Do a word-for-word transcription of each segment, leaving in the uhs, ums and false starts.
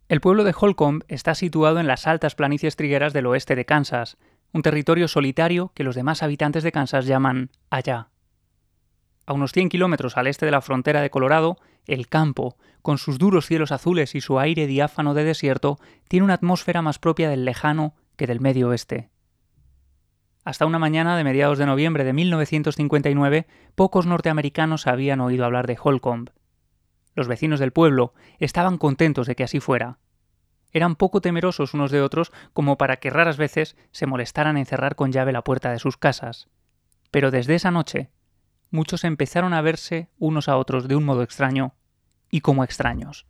El pueblo de Holcomb está situado en las altas planicies trigueras del oeste de Kansas, un territorio solitario que los demás habitantes de Kansas llaman allá. A unos cien kilómetros al este de la frontera de Colorado, el campo, con sus duros cielos azules y su aire diáfano de desierto, tiene una atmósfera más propia del lejano que del medio oeste. Hasta una mañana de mediados de noviembre de mil novecientos cincuenta y nueve, pocos norteamericanos habían oído hablar de Holcomb. Los vecinos del pueblo estaban contentos de que así fuera. Eran poco temerosos unos de otros como para que raras veces se molestaran en cerrar con llave la puerta de sus casas. Pero desde esa noche, muchos empezaron a verse unos a otros de un modo extraño y como extraños.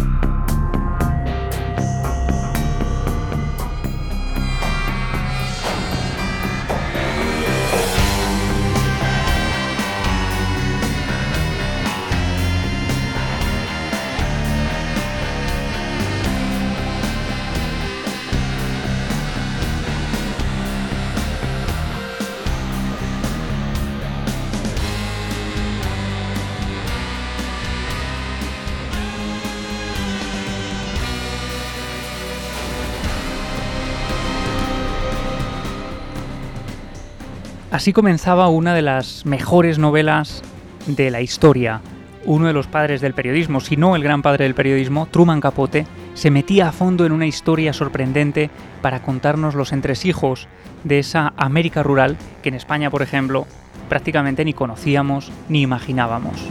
Así comenzaba una de las mejores novelas de la historia. Uno de los padres del periodismo, si no el gran padre del periodismo, Truman Capote, se metía a fondo en una historia sorprendente para contarnos los entresijos de esa América rural que en España, por ejemplo, prácticamente ni conocíamos ni imaginábamos.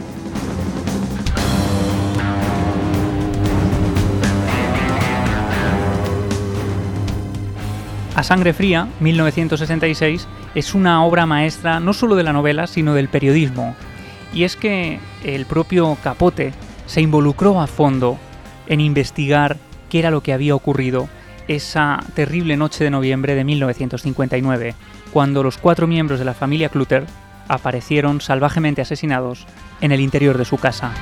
A Sangre Fría, mil novecientos sesenta y seis, es una obra maestra no solo de la novela, sino del periodismo. Y es que el propio Capote se involucró a fondo en investigar qué era lo que había ocurrido esa terrible noche de noviembre de mil novecientos cincuenta y nueve, cuando los cuatro miembros de la familia Clutter aparecieron salvajemente asesinados en el interior de su casa.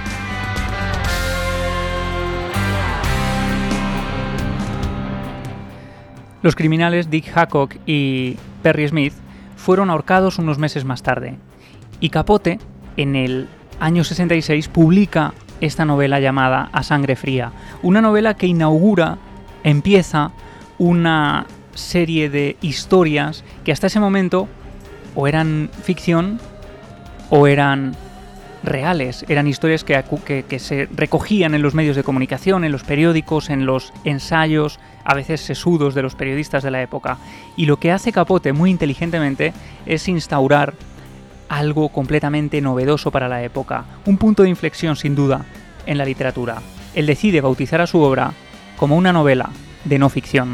Los criminales Dick Hancock y Perry Smith fueron ahorcados unos meses más tarde, y Capote, en el año sesenta y seis, publica esta novela llamada A Sangre Fría, una novela que inaugura, empieza una serie de historias que hasta ese momento o eran ficción o eran reales, eran historias que, que, que se recogían en los medios de comunicación, en los periódicos, en los ensayos, a veces sesudos de los periodistas de la época. Y lo que hace Capote muy inteligentemente es instaurar algo completamente novedoso para la época, un punto de inflexión sin duda en la literatura. Él decide bautizar a su obra como una novela de no ficción.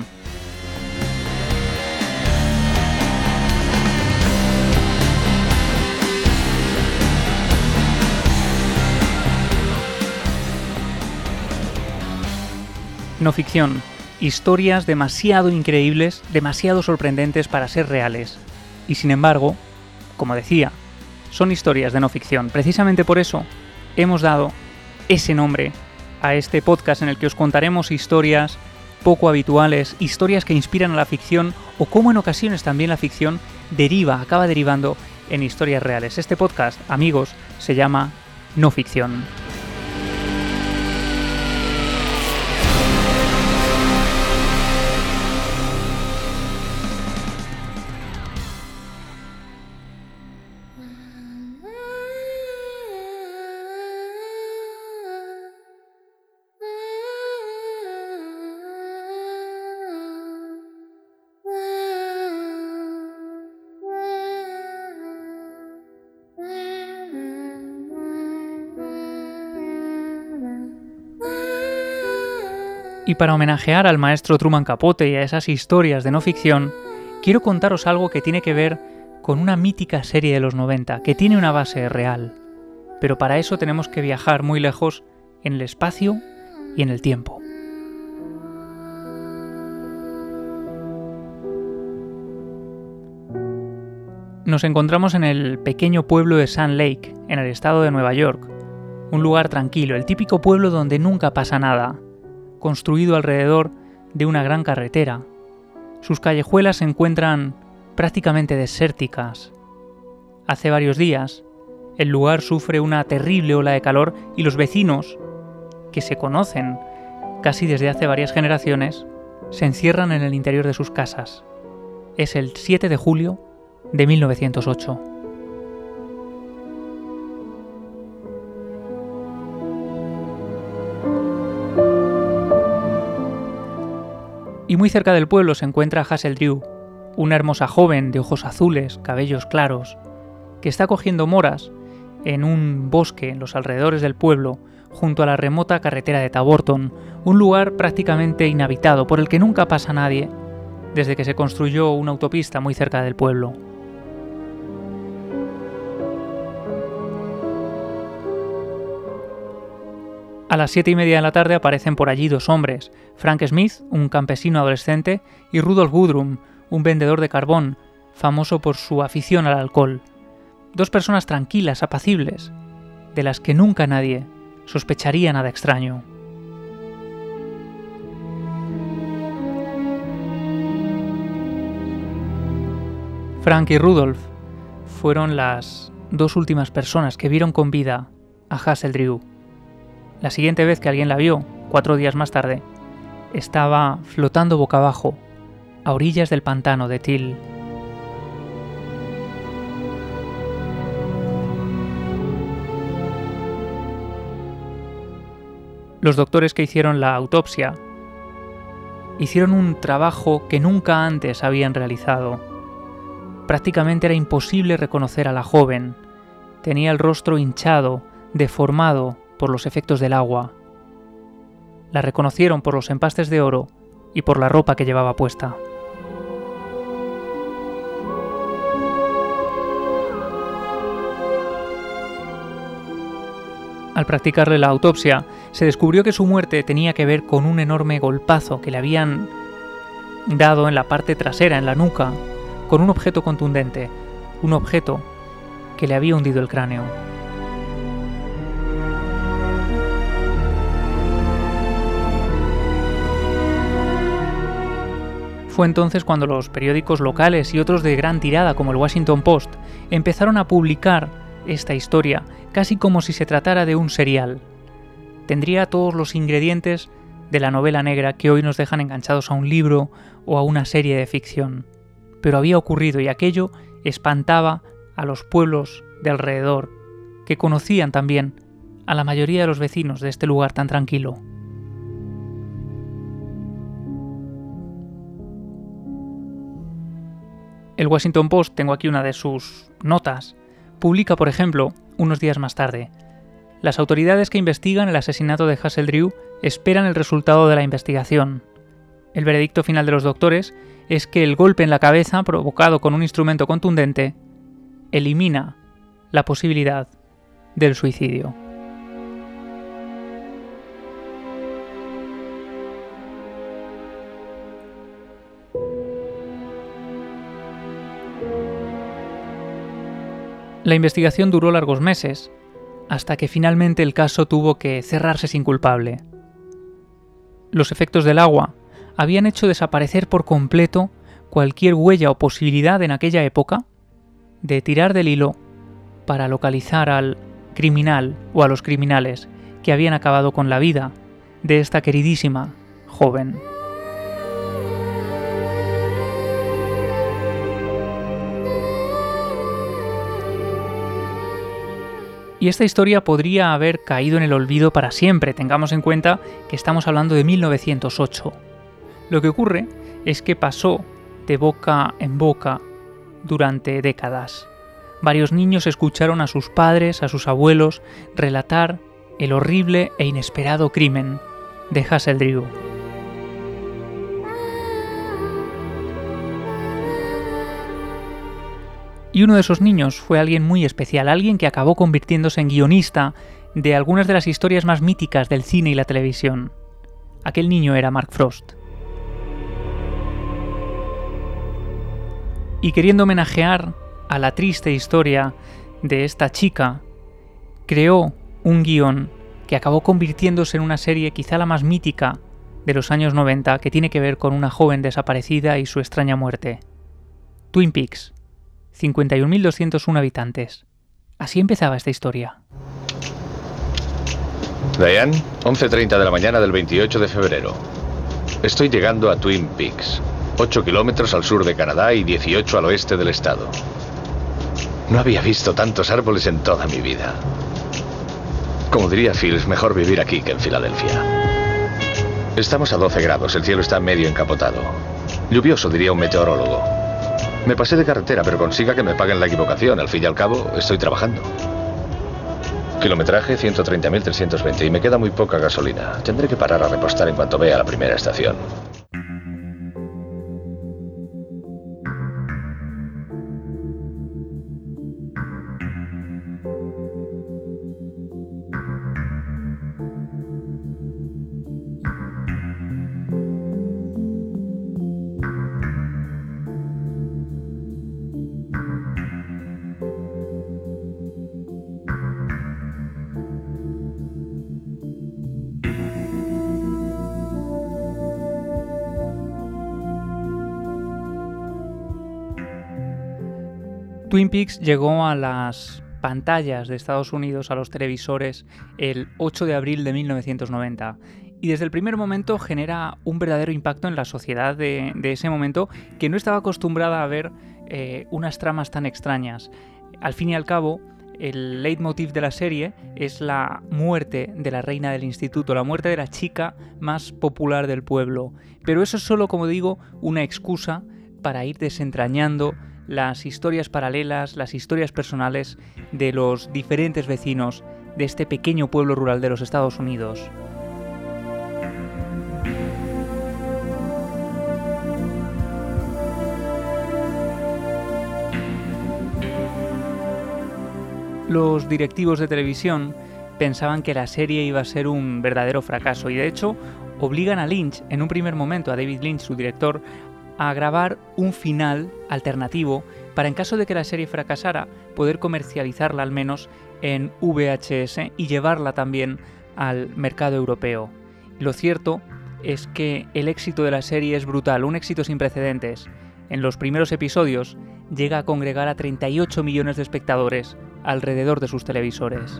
No ficción. Historias demasiado increíbles, demasiado sorprendentes para ser reales. Y sin embargo, como decía, son historias de no ficción. Precisamente por eso hemos dado ese nombre a este podcast en el que os contaremos historias poco habituales, historias que inspiran a la ficción o cómo en ocasiones también la ficción deriva, acaba derivando en historias reales. Este podcast, amigos, se llama No Ficción. Y para homenajear al maestro Truman Capote y a esas historias de no ficción, quiero contaros algo que tiene que ver con una mítica serie de los noventa, que tiene una base real. Pero para eso tenemos que viajar muy lejos en el espacio y en el tiempo. Nos encontramos en el pequeño pueblo de Sand Lake, en el estado de Nueva York. Un lugar tranquilo, el típico pueblo donde nunca pasa nada, construido alrededor de una gran carretera. Sus callejuelas se encuentran prácticamente desérticas. Hace varios días, el lugar sufre una terrible ola de calor y los vecinos, que se conocen casi desde hace varias generaciones, se encierran en el interior de sus casas. Es el siete de julio de mil novecientos ocho. Y muy cerca del pueblo se encuentra Hazel Drew, una hermosa joven de ojos azules, cabellos claros, que está cogiendo moras en un bosque en los alrededores del pueblo, junto a la remota carretera de Taborton, un lugar prácticamente inhabitado por el que nunca pasa nadie desde que se construyó una autopista muy cerca del pueblo. A las siete y media de la tarde aparecen por allí dos hombres, Frank Smith, un campesino adolescente, y Rudolf Gudrum, un vendedor de carbón, famoso por su afición al alcohol. Dos personas tranquilas, apacibles, de las que nunca nadie sospecharía nada extraño. Frank y Rudolf fueron las dos últimas personas que vieron con vida a Hazel Drew. La siguiente vez que alguien la vio, cuatro días más tarde, estaba flotando boca abajo, a orillas del pantano de Till. Los doctores que hicieron la autopsia hicieron un trabajo que nunca antes habían realizado. Prácticamente era imposible reconocer a la joven. Tenía el rostro hinchado, deformado por los efectos del agua. La reconocieron por los empastes de oro y por la ropa que llevaba puesta. Al practicarle la autopsia, se descubrió que su muerte tenía que ver con un enorme golpazo que le habían dado en la parte trasera, en la nuca, con un objeto contundente, un objeto que le había hundido el cráneo. Fue entonces cuando los periódicos locales y otros de gran tirada como el Washington Post empezaron a publicar esta historia casi como si se tratara de un serial. Tendría todos los ingredientes de la novela negra que hoy nos dejan enganchados a un libro o a una serie de ficción. Pero había ocurrido y aquello espantaba a los pueblos de alrededor, que conocían también a la mayoría de los vecinos de este lugar tan tranquilo. El Washington Post, tengo aquí una de sus notas, publica, por ejemplo, unos días más tarde: las autoridades que investigan el asesinato de Hazel Drew esperan el resultado de la investigación. El veredicto final de los doctores es que el golpe en la cabeza provocado con un instrumento contundente elimina la posibilidad del suicidio. La investigación duró largos meses, hasta que finalmente el caso tuvo que cerrarse sin culpable. Los efectos del agua habían hecho desaparecer por completo cualquier huella o posibilidad en aquella época de tirar del hilo para localizar al criminal o a los criminales que habían acabado con la vida de esta queridísima joven. Y esta historia podría haber caído en el olvido para siempre. Tengamos en cuenta que estamos hablando de mil novecientos ocho. Lo que ocurre es que pasó de boca en boca durante décadas. Varios niños escucharon a sus padres, a sus abuelos, relatar el horrible e inesperado crimen de Hazel Drew. Y uno de esos niños fue alguien muy especial, alguien que acabó convirtiéndose en guionista de algunas de las historias más míticas del cine y la televisión. Aquel niño era Mark Frost. Y queriendo homenajear a la triste historia de esta chica, creó un guión que acabó convirtiéndose en una serie quizá la más mítica de los años noventa, que tiene que ver con una joven desaparecida y su extraña muerte. Twin Peaks. cincuenta y un mil doscientos uno habitantes. Así empezaba esta historia. Diane, once treinta de la mañana del veintiocho de febrero. Estoy llegando a Twin Peaks, ocho kilómetros al sur de Canadá y dieciocho al oeste del estado. No había visto tantos árboles en toda mi vida. Como diría Phil, es mejor vivir aquí que en Filadelfia. Estamos a doce grados, el cielo está medio encapotado. Lluvioso, diría un meteorólogo. Me pasé de carretera, pero consiga que me paguen la equivocación. Al fin y al cabo, estoy trabajando. Kilometraje ciento treinta mil trescientos veinte y me queda muy poca gasolina. Tendré que parar a repostar en cuanto vea la primera estación. Twin Peaks llegó a las pantallas de Estados Unidos, a los televisores, el ocho de abril de mil novecientos noventa. Y desde el primer momento genera un verdadero impacto en la sociedad de, de ese momento, que no estaba acostumbrada a ver eh, unas tramas tan extrañas. Al fin y al cabo, el leitmotiv de la serie es la muerte de la reina del instituto, la muerte de la chica más popular del pueblo. Pero eso es solo, como digo, una excusa para ir desentrañando las historias paralelas, las historias personales de los diferentes vecinos de este pequeño pueblo rural de los Estados Unidos. Los directivos de televisión pensaban que la serie iba a ser un verdadero fracaso y de hecho obligan a Lynch, en un primer momento a David Lynch, su director, a grabar un final alternativo para, en caso de que la serie fracasara, poder comercializarla al menos en V H S y llevarla también al mercado europeo. Lo cierto es que el éxito de la serie es brutal, un éxito sin precedentes. En los primeros episodios llega a congregar a treinta y ocho millones de espectadores alrededor de sus televisores.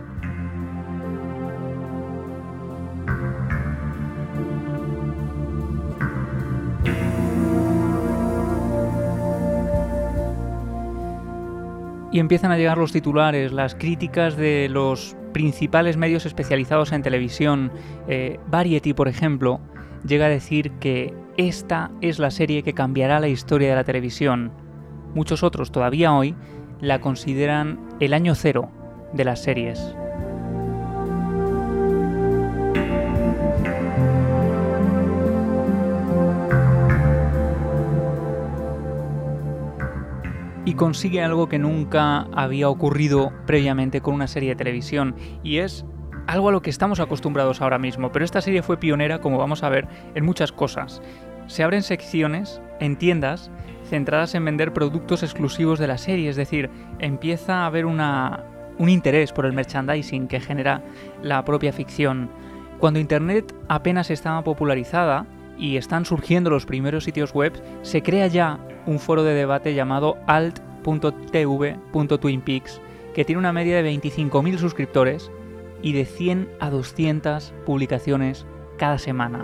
Y empiezan a llegar los titulares, las críticas de los principales medios especializados en televisión. eh, Variety, por ejemplo, llega a decir que esta es la serie que cambiará la historia de la televisión. Muchos otros todavía hoy la consideran el año cero de las series. Y consigue algo que nunca había ocurrido previamente con una serie de televisión, y es algo a lo que estamos acostumbrados ahora mismo, pero esta serie fue pionera, como vamos a ver, en muchas cosas. Se abren secciones en tiendas centradas en vender productos exclusivos de la serie, es decir, empieza a haber una, un interés por el merchandising que genera la propia ficción. Cuando Internet apenas estaba popularizada y están surgiendo los primeros sitios web, se crea ya un foro de debate llamado alt punto t v punto twin peaks, que tiene una media de veinticinco mil suscriptores y de cien a doscientas publicaciones cada semana.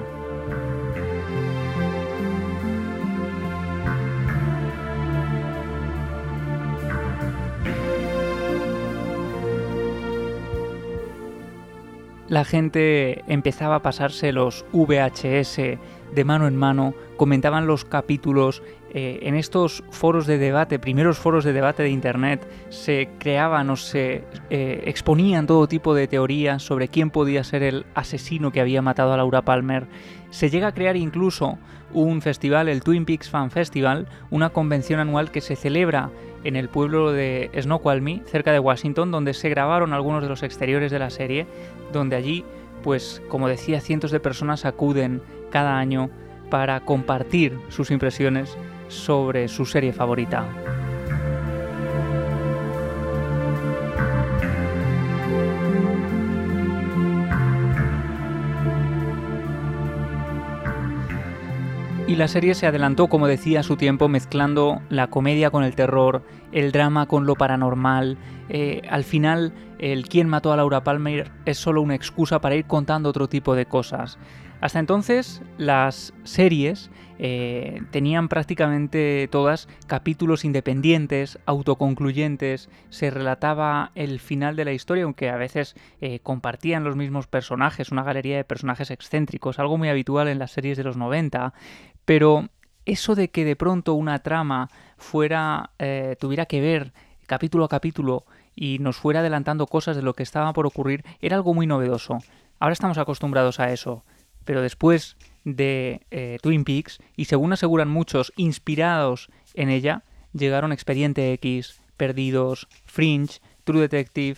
La gente empezaba a pasarse los V H S de mano en mano, comentaban los capítulos. Eh, en estos foros de debate, primeros foros de debate de Internet, se creaban o se eh, exponían todo tipo de teorías sobre quién podía ser el asesino que había matado a Laura Palmer. Se llega a crear incluso un festival, el Twin Peaks Fan Festival, una convención anual que se celebra en el pueblo de Snoqualmie, cerca de Washington, donde se grabaron algunos de los exteriores de la serie, donde allí, pues como decía, cientos de personas acuden cada año para compartir sus impresiones sobre su serie favorita. Y la serie se adelantó, como decía, a su tiempo, mezclando la comedia con el terror, el drama con lo paranormal. Eh, al final, el quién mató a Laura Palmer es solo una excusa para ir contando otro tipo de cosas. Hasta entonces, las series eh, tenían prácticamente todas capítulos independientes, autoconcluyentes, se relataba el final de la historia, aunque a veces eh, compartían los mismos personajes, una galería de personajes excéntricos, algo muy habitual en las series de los noventa, pero eso de que de pronto una trama fuera eh, tuviera que ver capítulo a capítulo y nos fuera adelantando cosas de lo que estaba por ocurrir era algo muy novedoso. Ahora estamos acostumbrados a eso. Pero después de eh, Twin Peaks, y según aseguran muchos, inspirados en ella, llegaron Expediente X, Perdidos, Fringe, True Detective.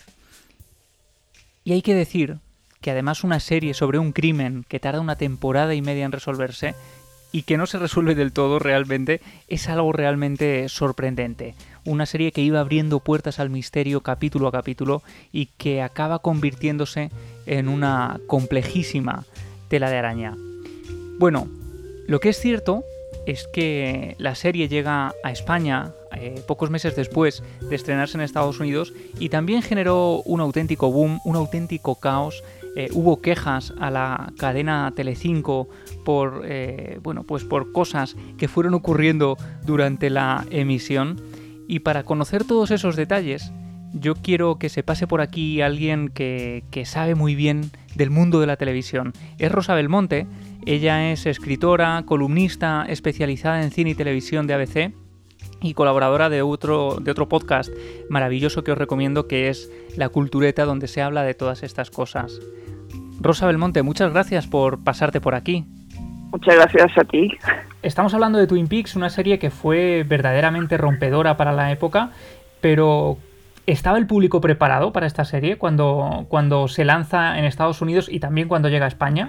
Y hay que decir que además una serie sobre un crimen que tarda una temporada y media en resolverse y que no se resuelve del todo realmente, es algo realmente sorprendente. Una serie que iba abriendo puertas al misterio capítulo a capítulo y que acaba convirtiéndose en una complejísima tela de araña. Bueno, lo que es cierto es que la serie llega a España eh, pocos meses después de estrenarse en Estados Unidos y también generó un auténtico boom, un auténtico caos. Eh, hubo quejas a la cadena Telecinco por, eh, bueno, pues por cosas que fueron ocurriendo durante la emisión. Y para conocer todos esos detalles, yo quiero que se pase por aquí alguien que, que sabe muy bien del mundo de la televisión. Es Rosa Belmonte. Ella es escritora, columnista especializada en cine y televisión de A B C y colaboradora de otro, de otro podcast maravilloso que os recomiendo, que es La Cultureta, donde se habla de todas estas cosas. Rosa Belmonte, muchas gracias por pasarte por aquí. Muchas gracias a ti. Estamos hablando de Twin Peaks, una serie que fue verdaderamente rompedora para la época, pero ¿estaba el público preparado para esta serie cuando, cuando se lanza en Estados Unidos y también cuando llega a España?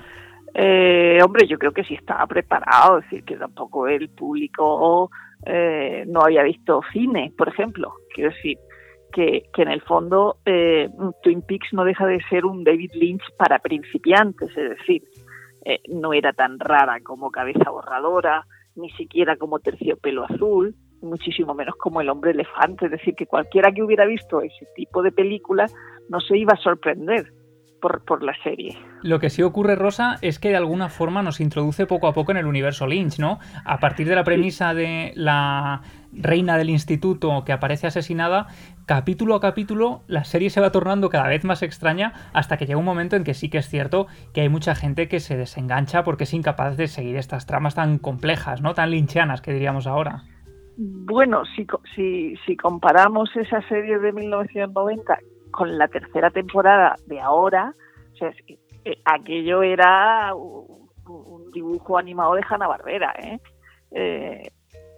Eh, hombre, yo creo que sí estaba preparado, es decir, que tampoco el público eh, no había visto cine, por ejemplo. Quiero decir, que, que en el fondo eh, Twin Peaks no deja de ser un David Lynch para principiantes, es decir, eh, no era tan rara como Cabeza Borradora, ni siquiera como Terciopelo Azul, muchísimo menos como El Hombre Elefante. Es decir, que cualquiera que hubiera visto ese tipo de películas no se iba a sorprender por, por la serie. Lo que sí ocurre, Rosa, es que de alguna forma nos introduce poco a poco en el universo Lynch, ¿no? A partir de la premisa de la reina del instituto que aparece asesinada, capítulo a capítulo la serie se va tornando cada vez más extraña hasta que llega un momento en que sí que es cierto que hay mucha gente que se desengancha porque es incapaz de seguir estas tramas tan complejas, ¿no? Tan lynchianas, que diríamos ahora. Bueno, si, si, si comparamos esa serie de mil novecientos noventa con la tercera temporada de ahora, o sea, eh, aquello era un, un dibujo animado de Hanna-Barbera, ¿eh? Eh,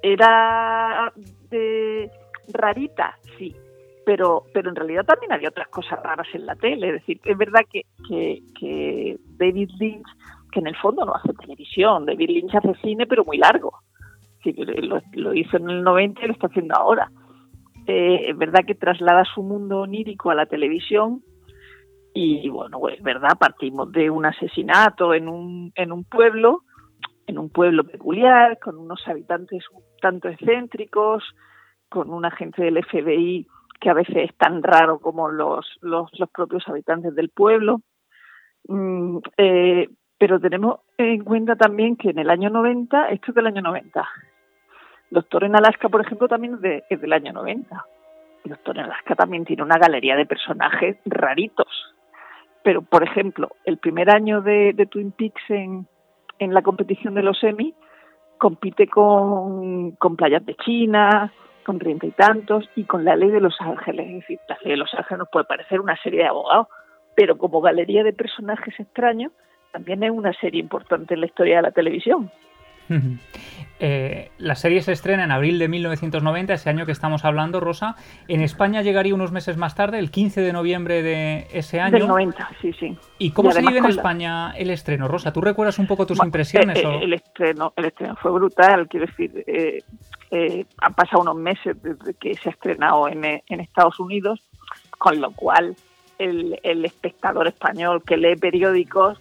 era de rarita, sí, pero pero en realidad también había otras cosas raras en la tele. Es decir, es verdad que, que, que David Lynch, que en el fondo no hace televisión, David Lynch hace cine, pero muy largo. Sí, lo, lo hizo en el noventa y lo está haciendo ahora. Eh, es verdad que traslada su mundo onírico a la televisión y, bueno, es verdad, partimos de un asesinato en un, en un pueblo, en un pueblo peculiar, con unos habitantes un tanto excéntricos, con un agente del F B I que a veces es tan raro como los, los, los propios habitantes del pueblo. Mm, eh, pero tenemos en cuenta también que en el año noventa, esto es del año noventa, Doctor en Alaska, por ejemplo, también es, de, es del año noventa. Y Doctor en Alaska también tiene una galería de personajes raritos. Pero, por ejemplo, el primer año de, de Twin Peaks en, en la competición de los Emmy compite con, con Playas de China, con Treinta y Tantos y con La Ley de Los Ángeles. Es decir, La Ley de Los Ángeles nos puede parecer una serie de abogados, pero como galería de personajes extraños también es una serie importante en la historia de la televisión. Eh, la serie se estrena en abril de mil novecientos noventa, ese año que estamos hablando, Rosa. En España llegaría unos meses más tarde, el quince de noviembre de ese año. Del noventa, sí, sí. ¿Y cómo y se vive en la... España el estreno, Rosa? ¿Tú recuerdas un poco tus bueno, impresiones? Eh, o... el, estreno, el estreno fue brutal, quiero decir, eh, eh, han pasado unos meses desde que se ha estrenado en, en Estados Unidos, con lo cual el, el espectador español que lee periódicos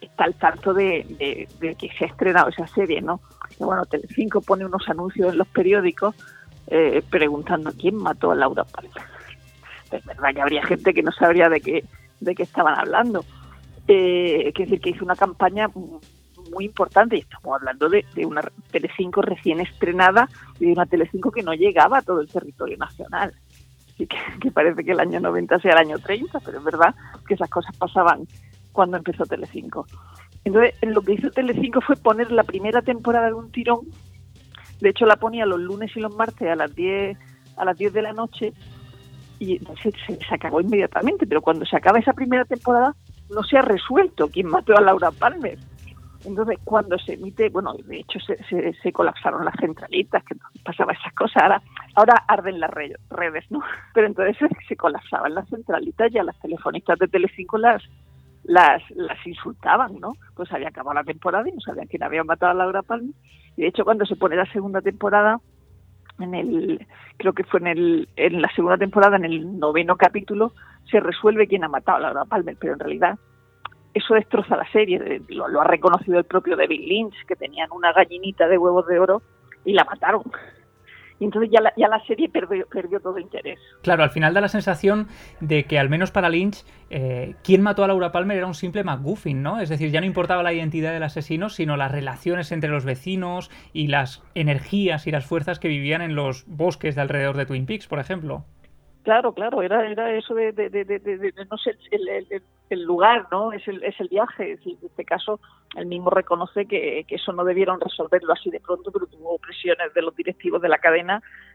está al tanto de, de, de que se ha estrenado esa serie, ¿no? Y bueno, Telecinco pone unos anuncios en los periódicos eh, preguntando quién mató a Laura Palmer. Es verdad que habría gente que no sabría de qué, de qué estaban hablando. Eh, es decir, que hizo una campaña muy importante, y estamos hablando de, de una Telecinco recién estrenada y de una Telecinco que no llegaba a todo el territorio nacional. Así que, que parece que el año noventa sea el año treinta, pero es verdad que esas cosas pasaban cuando empezó Telecinco. Entonces, lo que hizo Telecinco fue poner la primera temporada de un tirón. De hecho, la ponía los lunes y los martes a las diez a las diez de la noche y se, se, se acabó inmediatamente. Pero cuando se acaba esa primera temporada, no se ha resuelto quién mató a Laura Palmer. Entonces, cuando se emite, bueno, de hecho se, se, se colapsaron las centralitas, que pasaba esas cosas, ahora, ahora arden las redes, ¿no? Pero entonces se, se colapsaban las centralitas y a las telefonistas de Telecinco las, las, las insultaban, ¿no? Pues había acabado la temporada y no sabían quién había matado a Laura Palmer. Y de hecho, cuando se pone la segunda temporada, en el, creo que fue en el, en la segunda temporada, en el noveno capítulo, se resuelve quién ha matado a Laura Palmer, pero en realidad eso destroza la serie. Lo, lo ha reconocido el propio David Lynch, que tenían una gallinita de huevos de oro y la mataron. Y entonces ya la, ya la serie perdió, perdió todo interés. Claro, al final da la sensación de que, al menos para Lynch, eh, quien mató a Laura Palmer era un simple MacGuffin, ¿no? Es decir, ya no importaba la identidad del asesino, sino las relaciones entre los vecinos y las energías y las fuerzas que vivían en los bosques de alrededor de Twin Peaks, por ejemplo. Claro, claro, era era eso de, de, de, de, de, de no sé, el, el, el lugar, ¿no? Es el, es el viaje. Es decir, en este caso, él mismo reconoce que, que eso no debieron resolverlo así de pronto, pero tuvo presiones de los directivos de la cadena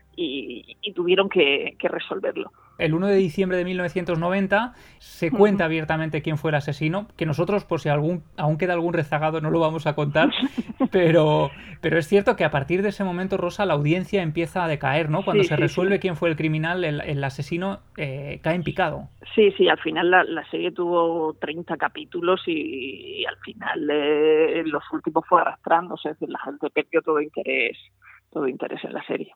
y, y tuvieron que, que resolverlo. El uno de diciembre de mil novecientos noventa se cuenta uh-huh. abiertamente quién fue el asesino, que nosotros, por si algún, aún queda algún rezagado, no lo vamos a contar, pero, pero es cierto que a partir de ese momento, Rosa, la audiencia empieza a decaer, ¿no? Cuando sí, se sí, resuelve sí. quién fue el criminal, el, el asesino eh, cae en picado. Sí, sí, al final la, la serie tuvo treinta capítulos y, y al final eh, los últimos fue arrastrándose, es decir, la gente perdió todo interés, todo interés en la serie.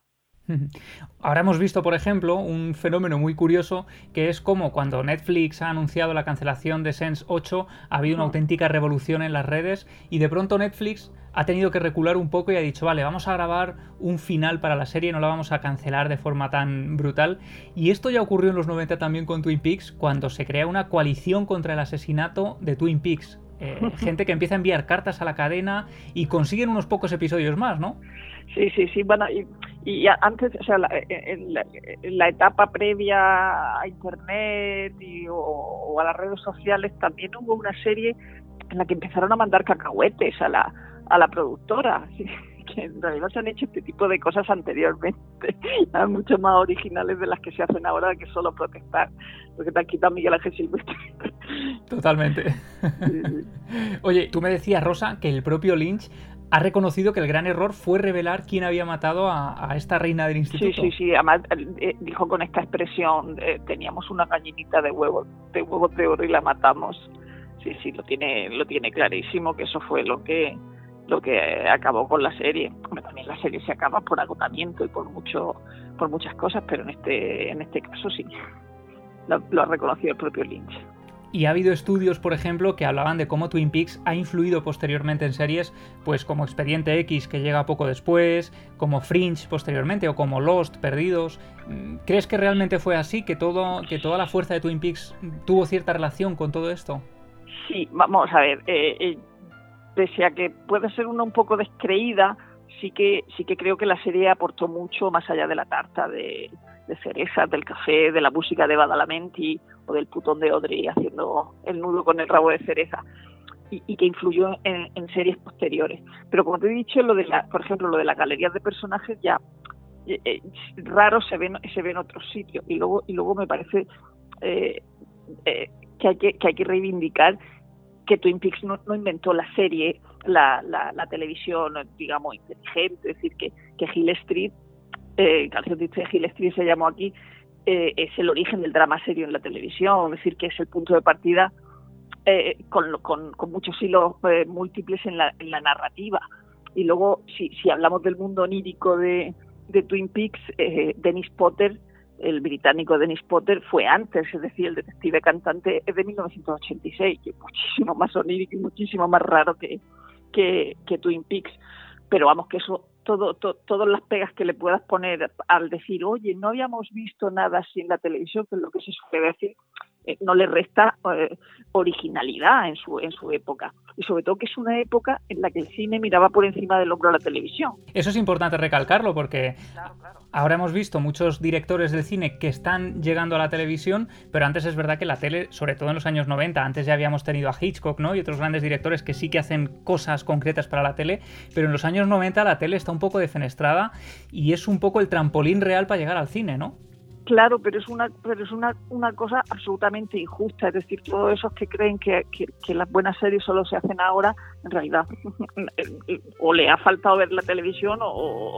Ahora hemos visto, por ejemplo, un fenómeno muy curioso, que es como cuando Netflix ha anunciado la cancelación de Sense ocho, ha habido una auténtica revolución en las redes y de pronto Netflix ha tenido que recular un poco y ha dicho, vale, vamos a grabar un final para la serie, no la vamos a cancelar de forma tan brutal. Y esto ya ocurrió en los noventa también con Twin Peaks, cuando se crea una coalición contra el asesinato de Twin Peaks. Eh, gente que empieza a enviar cartas a la cadena y consiguen unos pocos episodios más, ¿no? Sí, sí, sí, bueno, y, y antes, o sea, la, en, la, en la etapa previa a Internet y, o, o a las redes sociales también hubo una serie en la que empezaron a mandar cacahuetes a la, a la productora, ¿sí? Que en realidad se han hecho este tipo de cosas anteriormente, mucho más originales de las que se hacen ahora, que solo protestar, porque te han quitado Miguel Ángel Silvestre. Totalmente. Sí, sí. Oye, tú me decías, Rosa, que el propio Lynch ha reconocido que el gran error fue revelar quién había matado a, a esta reina del instituto. Sí, sí, sí. Además, eh, dijo con esta expresión, eh, teníamos una gallinita de huevos, de huevos de oro y la matamos. Sí, sí, lo tiene, lo tiene clarísimo, que eso fue lo que, lo que acabó con la serie. Hombre, también la serie se acaba por agotamiento y por mucho, por muchas cosas, pero en este, en este caso sí, lo, lo ha reconocido el propio Lynch. Y ha habido estudios, por ejemplo, que hablaban de cómo Twin Peaks ha influido posteriormente en series, pues como Expediente X, que llega poco después, como Fringe posteriormente, o como Lost, Perdidos. ¿Crees que realmente fue así, que todo, que toda la fuerza de Twin Peaks tuvo cierta relación con todo esto? Sí, vamos a ver, eh, eh, pese a que puede ser una un poco descreída, sí que sí que creo que la serie aportó mucho más allá de la tarta de, de cerezas, del café, de la música de Badalamenti o del putón de Audrey haciendo el nudo con el rabo de cereza, y, y que influyó en, en series posteriores. Pero como te he dicho, lo de la, por ejemplo, lo de las galerías de personajes ya eh, eh, raro se ve, se ve en otros sitios, y luego y luego me parece eh, eh, que hay que que hay que reivindicar que Twin Peaks no, no inventó la serie, la, la, la televisión, digamos, inteligente. Es decir, que, que Hill Street, eh, Canción Triste de Hill Street se llamó aquí, eh, es el origen del drama serio en la televisión. Es decir, que es el punto de partida eh, con, con, con muchos hilos eh, múltiples en la, en la narrativa. Y luego, si, si hablamos del mundo onírico de, de Twin Peaks, eh, Dennis Potter el británico Dennis Potter fue antes, es decir, el detective cantante es de mil novecientos ochenta y seis, que es muchísimo más onírico y muchísimo más raro que, que, que Twin Peaks. Pero vamos, que eso, todo, to, todas las pegas que le puedas poner al decir, oye, no habíamos visto nada así en la televisión, que es lo que se suele decir, eh, no le resta eh, originalidad en su, en su época. Y sobre todo que es una época en la que el cine miraba por encima del hombro a la televisión. Eso es importante recalcarlo porque claro, claro. Ahora hemos visto muchos directores del cine que están llegando a la televisión, pero antes es verdad que la tele, sobre todo en los años noventa, antes ya habíamos tenido a Hitchcock, ¿no? Y otros grandes directores que sí que hacen cosas concretas para la tele, pero en los años noventa la tele está un poco defenestrada y es un poco el trampolín real para llegar al cine, ¿no? Claro, pero es una pero es una, una cosa absolutamente injusta. Es decir, todos esos que creen que, que, que las buenas series solo se hacen ahora, en realidad o le ha faltado ver la televisión o,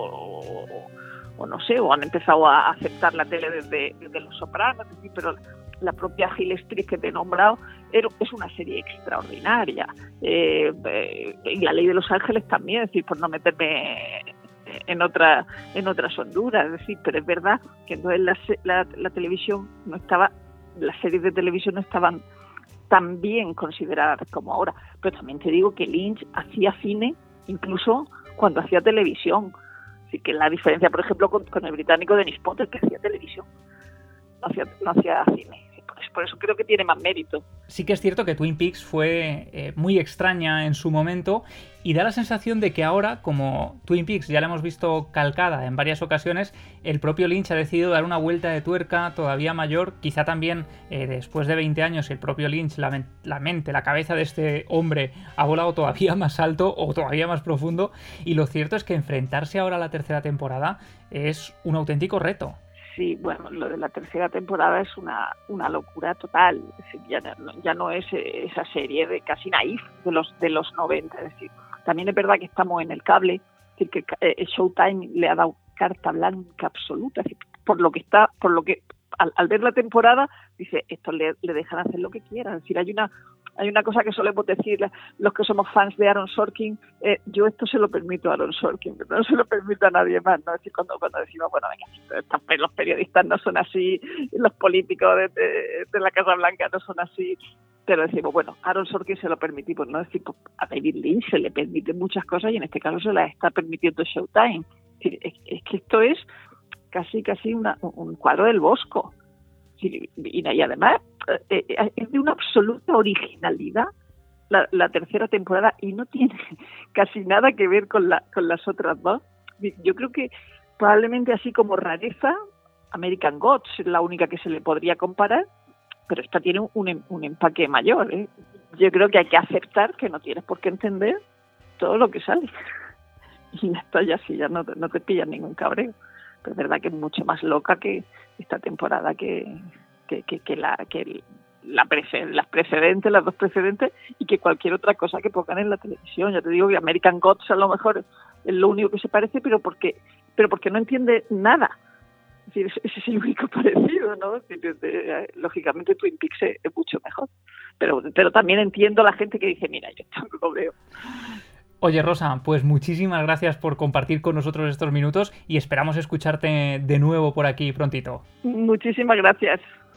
o, o no sé, o han empezado a aceptar la tele desde, desde Los Sopranos, es decir, pero la propia Hill Street que te he nombrado es una serie extraordinaria. Eh, eh, y La Ley de los Ángeles también, es decir, por no meterme en otra en otras honduras, es decir, pero es verdad que entonces la, la, la televisión no estaba, las series de televisión no estaban tan bien consideradas como ahora, pero también te digo que Lynch hacía cine incluso cuando hacía televisión, así que la diferencia, por ejemplo, con, con el británico Dennis Potter, que hacía televisión, no hacía, no hacía cine. Por eso creo que tiene más mérito. Sí que es cierto que Twin Peaks fue eh, muy extraña en su momento y da la sensación de que ahora, como Twin Peaks ya la hemos visto calcada en varias ocasiones, el propio Lynch ha decidido dar una vuelta de tuerca todavía mayor. Quizá también eh, después de veinte años el propio Lynch, la, la mente, la cabeza de este hombre ha volado todavía más alto o todavía más profundo, y lo cierto es que enfrentarse ahora a la tercera temporada es un auténtico reto. Sí, bueno, lo de la tercera temporada es una, una locura total. Es decir, ya, no, ya no es esa serie de casi naif de los de los noventa. Es decir, también es verdad que estamos en el cable, es decir, que eh, Showtime le ha dado carta blanca absoluta. Es decir, por lo que está, por lo que al, al ver la temporada dice, esto le, le dejan hacer lo que quieran. Es decir, hay una hay una cosa que solemos decir los que somos fans de Aaron Sorkin, eh, yo esto se lo permito a Aaron Sorkin, pero no se lo permito a nadie más, ¿no? Es decir, cuando, cuando decimos, bueno, venga, los periodistas no son así, los políticos de, de, de la Casa Blanca no son así, pero decimos, bueno, Aaron Sorkin se lo permitimos, ¿no? Es decir, pues, a David Lynch se le permiten muchas cosas y en este caso se las está permitiendo Showtime. Es decir, es, es que esto es casi, casi una, un cuadro del Bosco. Y, y además eh, es de una absoluta originalidad la, la tercera temporada y no tiene casi nada que ver con, la, con las otras dos. Yo creo que probablemente así como rareza, American Gods es la única que se le podría comparar, pero esta tiene un, un empaque mayor, ¿eh? Yo creo que hay que aceptar que no tienes por qué entender todo lo que sale y ya está, ya sí, ya no, no te pillan ningún cabreo. Pero es verdad que es mucho más loca que esta temporada que, que, que, que, la, que la prece, las precedentes, las dos precedentes, y que cualquier otra cosa que pongan en la televisión. Ya te digo que American Gods a lo mejor es lo único que se parece, pero porque pero porque no entiende nada. Es decir, ese es el único parecido, ¿no? Es decir, de, lógicamente Twin Peaks es mucho mejor. Pero, pero también entiendo a la gente que dice, mira, yo esto no lo veo. Oye, Rosa, pues muchísimas gracias por compartir con nosotros estos minutos y esperamos escucharte de nuevo por aquí prontito. Muchísimas gracias.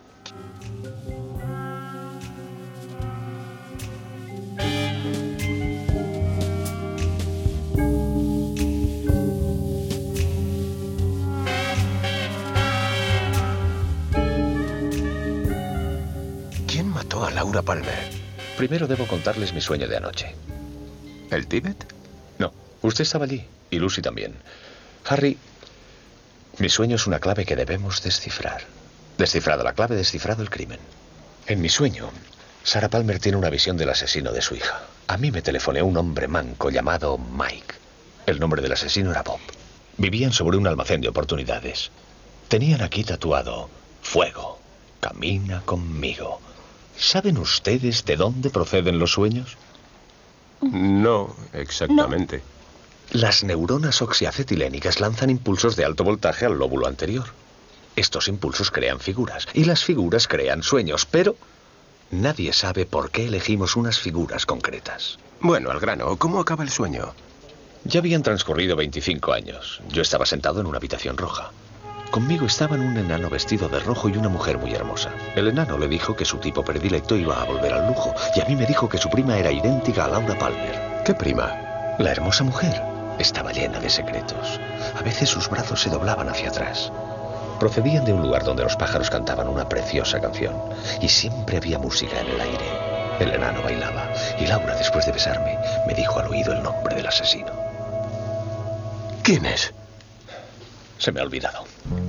¿Quién mató a Laura Palmer? Primero debo contarles mi sueño de anoche. ¿El Tíbet? No, usted estaba allí, y Lucy también. Harry, mi sueño es una clave que debemos descifrar. Descifrada la clave, descifrado el crimen. En mi sueño, Sarah Palmer tiene una visión del asesino de su hija. A mí me telefoneó un hombre manco llamado Mike. El nombre del asesino era Bob. Vivían sobre un almacén de oportunidades. Tenían aquí tatuado fuego. Camina conmigo. ¿Saben ustedes de dónde proceden los sueños? No, exactamente. No. Las neuronas oxiacetilénicas lanzan impulsos de alto voltaje al lóbulo anterior. Estos impulsos crean figuras, y las figuras crean sueños, pero nadie sabe por qué elegimos unas figuras concretas. Bueno, al grano, ¿cómo acaba el sueño? Ya habían transcurrido veinticinco años. Yo estaba sentado en una habitación roja. Conmigo estaban un enano vestido de rojo y una mujer muy hermosa. El enano le dijo que su tipo predilecto iba a volver al lujo, y a mí me dijo que su prima era idéntica a Laura Palmer. ¿Qué prima? La hermosa mujer estaba llena de secretos. A veces sus brazos se doblaban hacia atrás. Procedían de un lugar donde los pájaros cantaban una preciosa canción, y siempre había música en el aire. El enano bailaba, y Laura, después de besarme, me dijo al oído el nombre del asesino. ¿Quién es? Se me ha olvidado.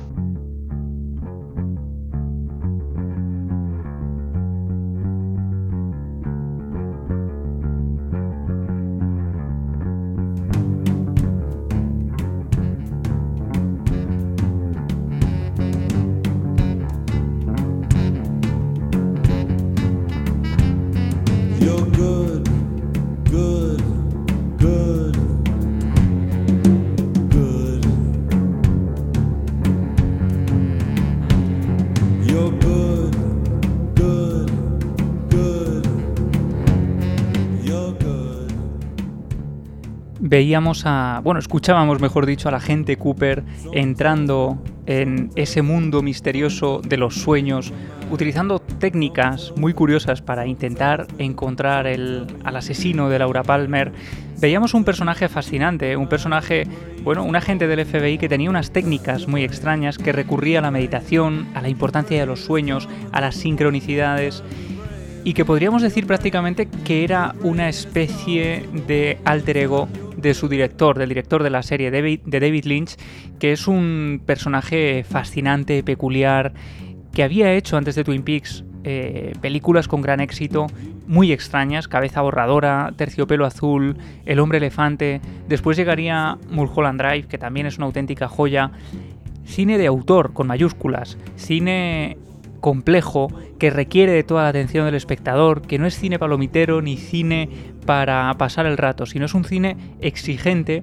Veíamos a, bueno, escuchábamos, mejor dicho, a la agente Cooper entrando en ese mundo misterioso de los sueños, utilizando técnicas muy curiosas para intentar encontrar el, al asesino de Laura Palmer. Veíamos un personaje fascinante, un personaje, bueno, un agente del F B I que tenía unas técnicas muy extrañas, que recurría a la meditación, a la importancia de los sueños, a las sincronicidades, y que podríamos decir prácticamente que era una especie de alter ego de su director, del director de la serie, David, de David Lynch, que es un personaje fascinante, peculiar, que había hecho antes de Twin Peaks eh, películas con gran éxito, muy extrañas, Cabeza borradora, Terciopelo azul, El hombre elefante. Después llegaría Mulholland Drive, que también es una auténtica joya. Cine de autor, con mayúsculas, cine complejo, que requiere de toda la atención del espectador, que no es cine palomitero ni cine para pasar el rato, sino es un cine exigente,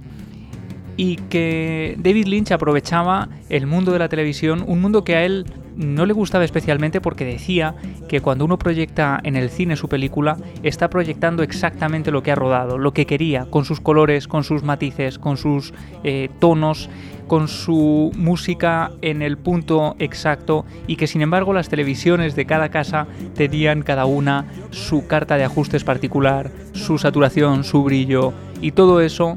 y que David Lynch aprovechaba el mundo de la televisión, un mundo que a él no le gustaba especialmente, porque decía que cuando uno proyecta en el cine su película, está proyectando exactamente lo que ha rodado, lo que quería, con sus colores, con sus matices, con sus eh, tonos, con su música en el punto exacto, y que sin embargo las televisiones de cada casa tenían cada una su carta de ajustes particular, su saturación, su brillo, y todo eso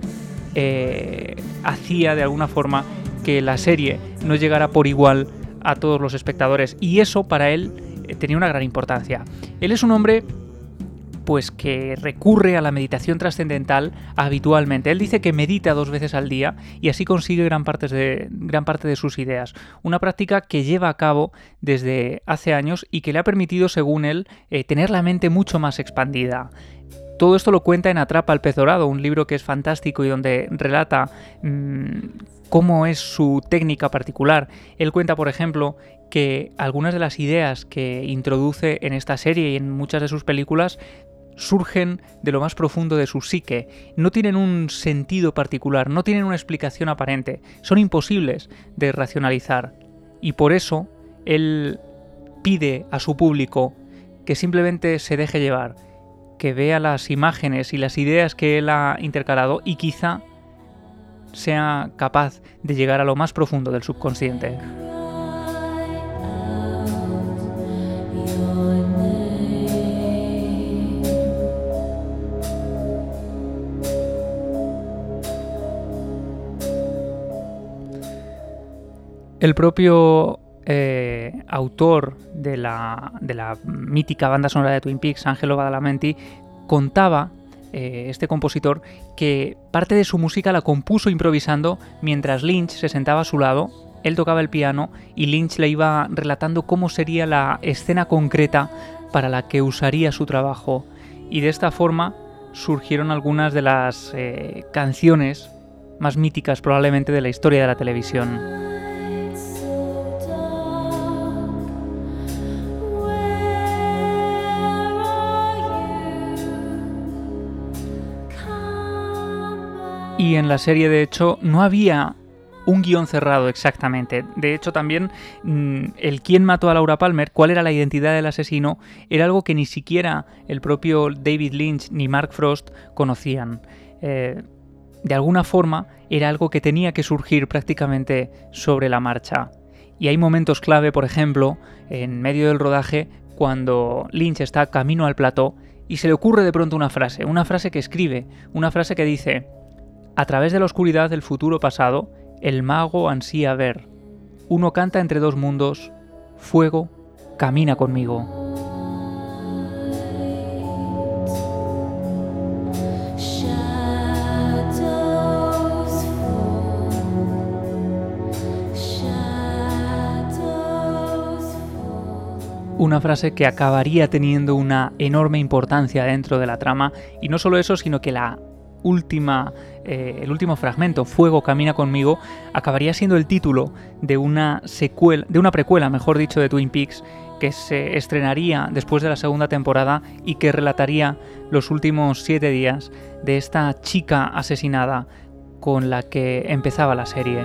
eh, hacía de alguna forma que la serie no llegara por igual a todos los espectadores, y eso para él eh, tenía una gran importancia. Él es un hombre pues que recurre a la meditación trascendental habitualmente. Él dice que medita dos veces al día y así consigue gran parte de, gran parte de sus ideas. Una práctica que lleva a cabo desde hace años y que le ha permitido, según él, eh, tener la mente mucho más expandida. Todo esto lo cuenta en Atrapa al pez dorado, un libro que es fantástico y donde relata mmm, cómo es su técnica particular. Él cuenta, por ejemplo, que algunas de las ideas que introduce en esta serie y en muchas de sus películas surgen de lo más profundo de su psique, no tienen un sentido particular, no tienen una explicación aparente, son imposibles de racionalizar, y por eso él pide a su público que simplemente se deje llevar, que vea las imágenes y las ideas que él ha intercalado y quizá sea capaz de llegar a lo más profundo del subconsciente. El propio eh, autor de la, de la mítica banda sonora de Twin Peaks, Angelo Badalamenti, contaba, eh, este compositor, que parte de su música la compuso improvisando mientras Lynch se sentaba a su lado. Él tocaba el piano y Lynch le iba relatando cómo sería la escena concreta para la que usaría su trabajo. Y de esta forma surgieron algunas de las eh, canciones más míticas probablemente de la historia de la televisión. Y en la serie, de hecho, no había un guión cerrado exactamente. De hecho, también mmm, el quién mató a Laura Palmer, cuál era la identidad del asesino, era algo que ni siquiera el propio David Lynch ni Mark Frost conocían. Eh, de alguna forma, era algo que tenía que surgir prácticamente sobre la marcha. Y hay momentos clave, por ejemplo, en medio del rodaje, cuando Lynch está camino al plató y se le ocurre de pronto una frase, una frase que escribe, una frase que dice: a través de la oscuridad del futuro pasado, el mago ansía ver. Uno canta entre dos mundos, fuego, camina conmigo. Una frase que acabaría teniendo una enorme importancia dentro de la trama, y no solo eso, sino que la última, eh, el último fragmento, Fuego camina conmigo, acabaría siendo el título de una secuela, de una precuela, mejor dicho, de Twin Peaks, que se estrenaría después de la segunda temporada y que relataría los últimos siete días de esta chica asesinada con la que empezaba la serie.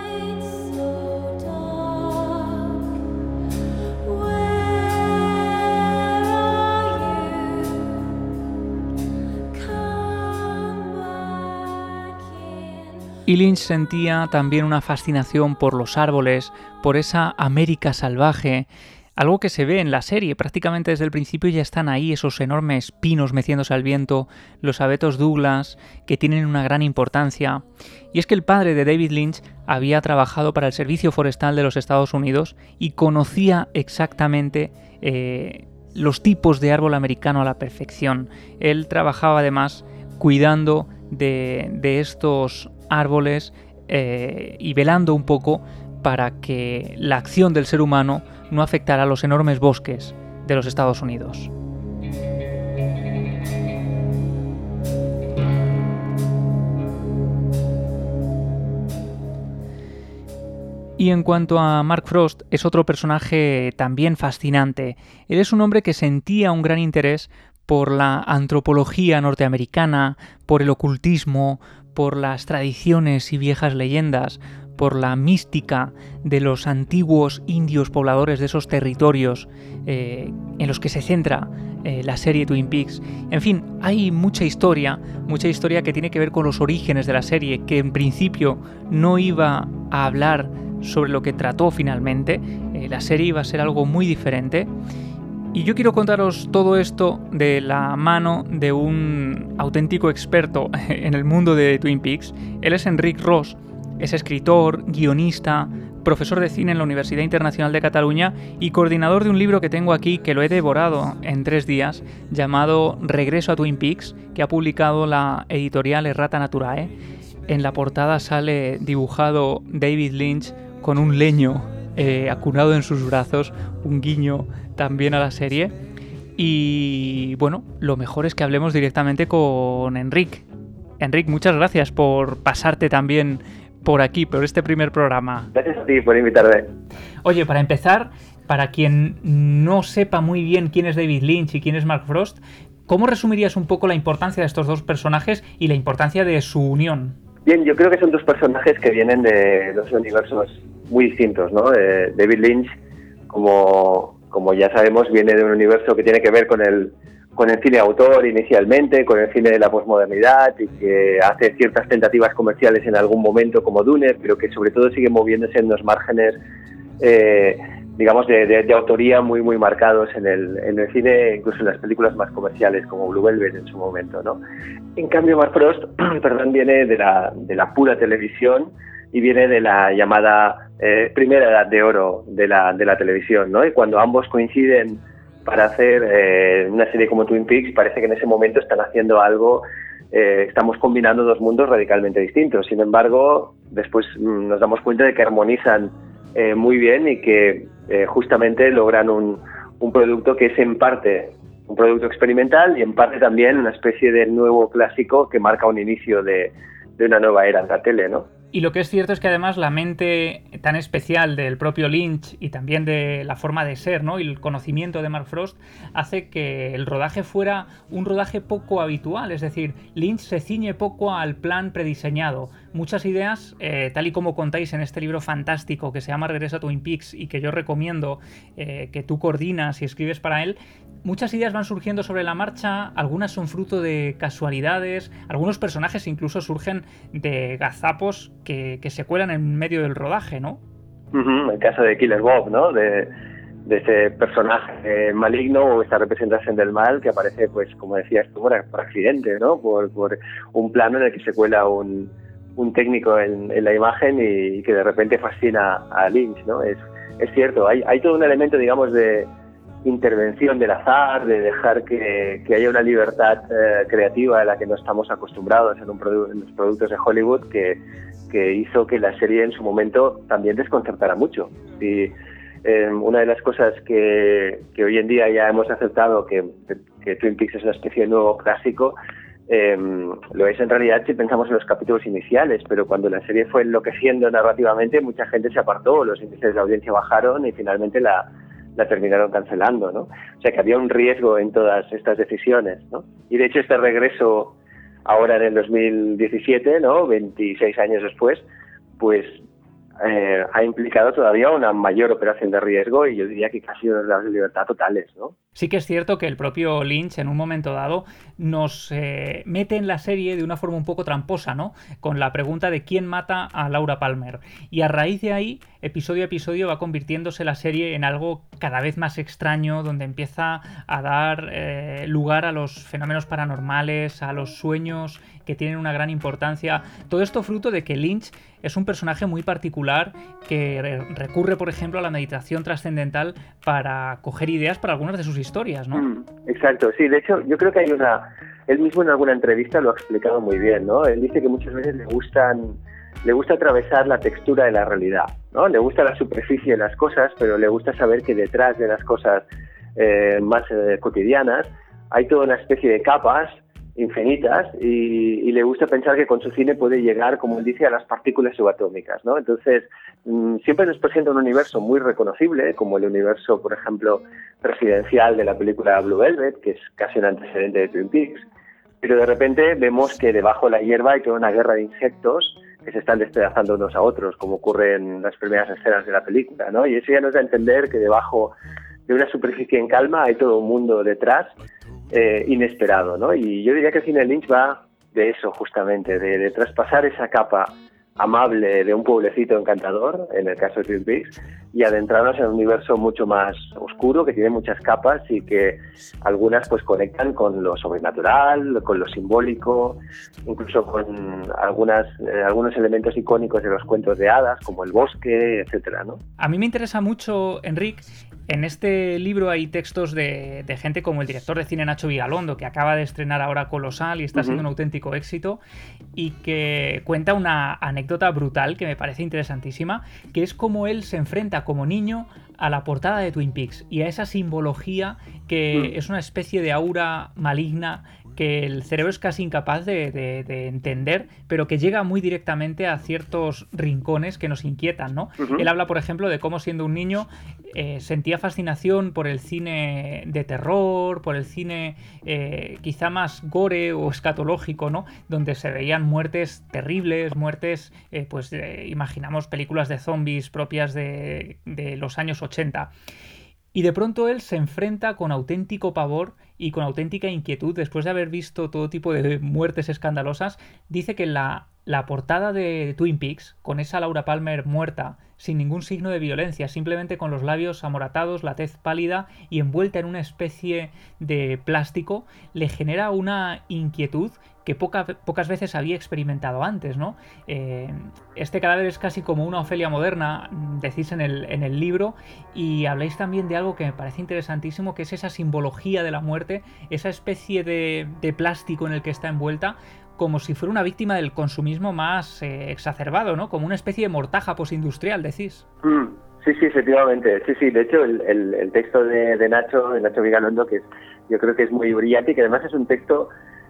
Y Lynch sentía también una fascinación por los árboles, por esa América salvaje, algo que se ve en la serie. Prácticamente desde el principio ya están ahí esos enormes pinos meciéndose al viento, los abetos Douglas, que tienen una gran importancia. Y es que el padre de David Lynch había trabajado para el Servicio Forestal de los Estados Unidos y conocía exactamente eh, los tipos de árbol americano a la perfección. Él trabajaba además cuidando de, de estos árboles eh, y velando un poco para que la acción del ser humano no afectara a los enormes bosques de los Estados Unidos. Y en cuanto a Mark Frost, es otro personaje también fascinante. Él es un hombre que sentía un gran interés por la antropología norteamericana, por el ocultismo, por las tradiciones y viejas leyendas, por la mística de los antiguos indios pobladores de esos territorios eh, en los que se centra eh, la serie Twin Peaks. En fin, hay mucha historia, mucha historia que tiene que ver con los orígenes de la serie, que en principio no iba a hablar sobre lo que trató finalmente. Eh, la serie iba a ser algo muy diferente. Y yo quiero contaros todo esto de la mano de un auténtico experto en el mundo de Twin Peaks. Él es Enric Ros, es escritor, guionista, profesor de cine en la Universidad Internacional de Cataluña y coordinador de un libro que tengo aquí, que lo he devorado en tres días, llamado Regreso a Twin Peaks, que ha publicado la editorial Errata Naturae. En la portada sale dibujado David Lynch con un leño eh, acunado en sus brazos, un guiño también a la serie. Y bueno, lo mejor es que hablemos directamente con Enric. Enric, muchas gracias por pasarte también por aquí, por este primer programa. Gracias a ti por invitarme. Oye, para empezar, para quien no sepa muy bien quién es David Lynch y quién es Mark Frost, ¿cómo resumirías un poco la importancia de estos dos personajes y la importancia de su unión? Bien, yo creo que son dos personajes que vienen de dos universos muy distintos, ¿no? Eh, David Lynch, como, como ya sabemos, viene de un universo que tiene que ver con el, con el cine autor inicialmente, con el cine de la posmodernidad, y que hace ciertas tentativas comerciales en algún momento como Dune, pero que sobre todo sigue moviéndose en los márgenes, eh, digamos, de, de, de autoría muy muy marcados en el, en el cine, incluso en las películas más comerciales, como Blue Velvet en su momento, ¿no? En cambio, Mark Frost, perdón, viene de la, de la pura televisión y viene de la llamada eh, primera edad de oro de la, de la televisión, ¿no? Y cuando ambos coinciden para hacer eh, una serie como Twin Peaks, parece que en ese momento están haciendo algo, eh, estamos combinando dos mundos radicalmente distintos. Sin embargo, después mmm, nos damos cuenta de que armonizan eh, muy bien y que eh, justamente logran un, un producto que es en parte un producto experimental y en parte también una especie de nuevo clásico que marca un inicio de, de una nueva era en la tele, ¿no? Y lo que es cierto es que además la mente tan especial del propio Lynch y también de la forma de ser, ¿no? Y el conocimiento de Mark Frost hace que el rodaje fuera un rodaje poco habitual. Es decir, Lynch se ciñe poco al plan prediseñado. Muchas ideas, eh, tal y como contáis en este libro fantástico que se llama Regreso a Twin Peaks y que yo recomiendo eh, que tú coordinas y escribes para él, muchas ideas van surgiendo sobre la marcha, algunas son fruto de casualidades, algunos personajes incluso surgen de gazapos que, que se cuelan en medio del rodaje, ¿no? Uh-huh, el caso de Killer Bob, ¿no? De, de ese personaje eh, maligno o esta representación del mal que aparece, pues, como decías tú, por, por accidente, ¿no? Por, por un plano en el que se cuela un, un técnico en, en la imagen y, y que de repente fascina a Lynch, ¿no? Es, es cierto, hay, hay todo un elemento, digamos, de intervención del azar, de dejar que, que haya una libertad eh, creativa a la que no estamos acostumbrados en, un produ- en los productos de Hollywood que, que hizo que la serie en su momento también desconcertara mucho. Y eh, una de las cosas que, que hoy en día ya hemos aceptado que, que Twin Peaks es una especie de nuevo clásico, eh, lo es en realidad si pensamos en los capítulos iniciales, pero cuando la serie fue enloqueciendo narrativamente mucha gente se apartó, los índices de audiencia bajaron y finalmente la la terminaron cancelando, ¿no? O sea que había un riesgo en todas estas decisiones, ¿no? Y de hecho este regreso ahora en el dos mil diecisiete, ¿no? veintiséis años después, pues eh, ha implicado todavía una mayor operación de riesgo y yo diría que casi las de libertad totales, ¿no? Sí que es cierto que el propio Lynch en un momento dado nos eh, mete en la serie de una forma un poco tramposa, ¿no? Con la pregunta de quién mata a Laura Palmer. Y a raíz de ahí, episodio a episodio va convirtiéndose la serie en algo cada vez más extraño, donde empieza a dar eh, lugar a los fenómenos paranormales, a los sueños que tienen una gran importancia. Todo esto fruto de que Lynch es un personaje muy particular que re- recurre, por ejemplo, a la meditación trascendental para coger ideas para algunas de sus historias, ¿no? Mm, exacto, sí, de hecho yo creo que hay una... Él mismo en alguna entrevista lo ha explicado muy bien, ¿no? Él dice que muchas veces le gustan... le gusta atravesar la textura de la realidad, ¿no? Le gusta la superficie de las cosas, pero le gusta saber que detrás de las cosas eh, más eh, cotidianas hay toda una especie de capas infinitas y, y le gusta pensar que con su cine puede llegar, como él dice, a las partículas subatómicas, ¿no? Entonces, mmm, siempre nos presenta un universo muy reconocible, como el universo, por ejemplo, residencial de la película Blue Velvet, que es casi un antecedente de Twin Peaks, pero de repente vemos que debajo de la hierba hay toda una guerra de insectos que se están despedazando unos a otros, como ocurre en las primeras escenas de la película, ¿no? Y eso ya nos da a entender que debajo de una superficie en calma hay todo un mundo detrás eh, inesperado, ¿no? Y yo diría que el cine de Lynch va de eso justamente, de, de traspasar esa capa amable de un pueblecito encantador, en el caso de Twin Peaks, y adentrarnos en un universo mucho más oscuro, que tiene muchas capas y que algunas pues conectan con lo sobrenatural, con lo simbólico, incluso con algunas, eh, algunos elementos icónicos de los cuentos de hadas, como el bosque, etcétera, ¿no? A mí me interesa mucho, Enric, en este libro hay textos de, de gente como el director de cine Nacho Vigalondo, que acaba de estrenar ahora Colosal y está uh-huh. siendo un auténtico éxito, y que cuenta una anécdota brutal que me parece interesantísima, que es cómo él se enfrenta como niño a la portada de Twin Peaks y a esa simbología que uh-huh. es una especie de aura maligna que el cerebro es casi incapaz de, de, de entender, pero que llega muy directamente a ciertos rincones que nos inquietan, ¿no? Uh-huh. Él habla, por ejemplo, de cómo siendo un niño eh, sentía fascinación por el cine de terror, por el cine eh, quizá más gore o escatológico, ¿no? Donde se veían muertes terribles, muertes, eh, pues eh, imaginamos películas de zombies propias de, de los años ochenta. Y de pronto él se enfrenta con auténtico pavor y con auténtica inquietud, después de haber visto todo tipo de muertes escandalosas. Dice que la, la portada de Twin Peaks, con esa Laura Palmer muerta, sin ningún signo de violencia, simplemente con los labios amoratados, la tez pálida y envuelta en una especie de plástico, le genera una inquietud que poca, pocas veces había experimentado antes, ¿no? Eh, este cadáver es casi como una Ofelia moderna, decís en el, en el libro, y habláis también de algo que me parece interesantísimo, que es esa simbología de la muerte, esa especie de, de plástico en el que está envuelta, como si fuera una víctima del consumismo más eh, exacerbado, ¿no? Como una especie de mortaja postindustrial, decís. Mm, sí, sí, efectivamente. Sí, sí, de hecho el, el, el texto de, de Nacho, de Nacho Vigalondo, que es, yo creo que es muy brillante y que además es un texto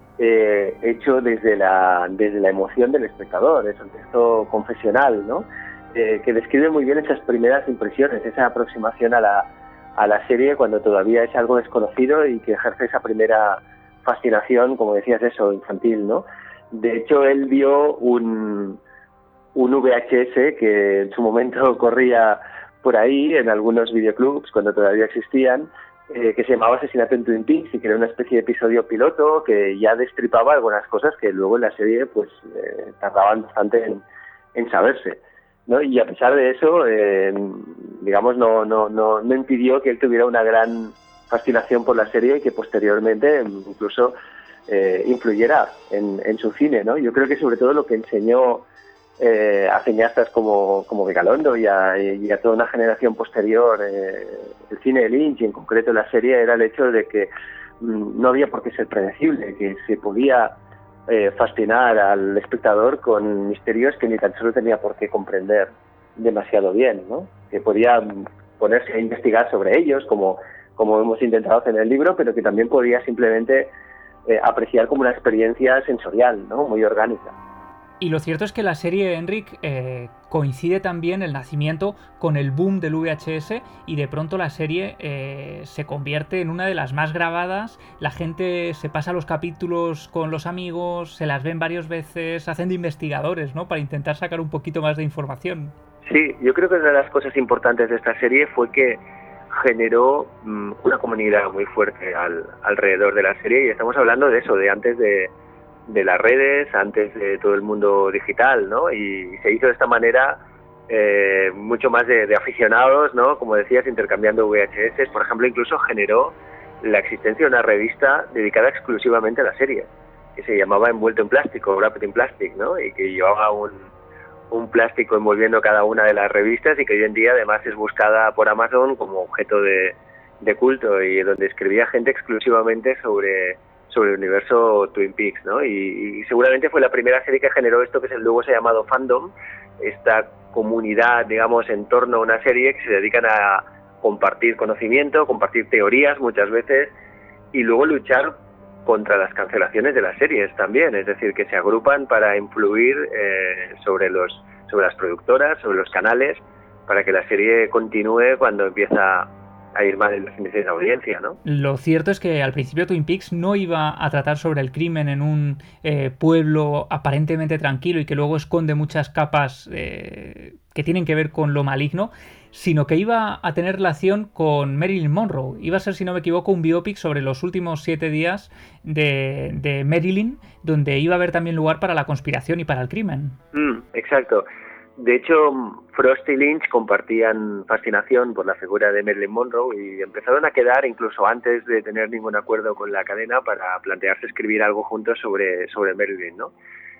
eh, hecho desde la, desde la emoción del espectador, es un texto confesional, ¿no? Eh, que describe muy bien esas primeras impresiones, esa aproximación a la, a la serie cuando todavía es algo desconocido y que ejerce esa primera fascinación, como decías, eso, infantil, ¿no? De hecho, él vio un, un V H S que en su momento corría por ahí en algunos videoclubs cuando todavía existían, eh, que se llamaba Asesinato en Twin Peaks y que era una especie de episodio piloto que ya destripaba algunas cosas que luego en la serie pues eh, tardaban bastante en, en saberse. ¿no? Y a pesar de eso, eh, digamos, no, no, no, no impidió que él tuviera una gran fascinación por la serie y que posteriormente incluso eh, influyera en, en su cine, ¿no? Yo creo que sobre todo lo que enseñó eh, a cineastas como, como Vigalondo y a, y a toda una generación posterior, eh, el cine de Lynch y en concreto la serie, era el hecho de que mm, no había por qué ser predecible, que se podía eh, fascinar al espectador con misterios que ni tan solo tenía por qué comprender demasiado bien, ¿no? Que podía ponerse a investigar sobre ellos, como, como hemos intentado hacer en el libro, pero que también podía simplemente eh, apreciar como una experiencia sensorial, ¿no? Muy orgánica. Y lo cierto es que la serie, Enric, eh, coincide también el nacimiento con el boom del V H S y de pronto la serie eh, se convierte en una de las más grabadas. La gente se pasa los capítulos con los amigos, se las ven varias veces, hacen de investigadores, ¿no? Para intentar sacar un poquito más de información. Sí, yo creo que una de las cosas importantes de esta serie fue que generó um, una comunidad muy fuerte al, alrededor de la serie, y estamos hablando de eso, de antes de, de las redes, antes de todo el mundo digital, ¿no? Y se hizo de esta manera eh, mucho más de, de aficionados, ¿no? Como decías, intercambiando V H S. Por ejemplo, incluso generó la existencia de una revista dedicada exclusivamente a la serie, que se llamaba Envuelto en Plástico, Wrapped in Plastic, ¿no? Y que llevaba un un plástico envolviendo cada una de las revistas y que hoy en día además es buscada por Amazon como objeto de, de culto, y donde escribía gente exclusivamente sobre, sobre el universo Twin Peaks, ¿no? Y, y seguramente fue la primera serie que generó esto que luego se ha llamado fandom, esta comunidad, digamos, en torno a una serie que se dedican a compartir conocimiento, compartir teorías muchas veces y luego luchar contra las cancelaciones de las series también, es decir, que se agrupan para influir eh, sobre los sobre las productoras, sobre los canales, para que la serie continúe cuando empieza a ir mal en los índices de audiencia, ¿no? Lo cierto es que al principio Twin Peaks no iba a tratar sobre el crimen en un eh, pueblo aparentemente tranquilo y que luego esconde muchas capas eh, que tienen que ver con lo maligno, sino que iba a tener relación con Marilyn Monroe. Iba a ser, si no me equivoco, un biopic sobre los últimos siete días de, de Marilyn, donde iba a haber también lugar para la conspiración y para el crimen. Mm, exacto. De hecho, Frost y Lynch compartían fascinación por la figura de Marilyn Monroe y empezaron a quedar incluso antes de tener ningún acuerdo con la cadena para plantearse escribir algo juntos sobre, sobre Marilyn, ¿no?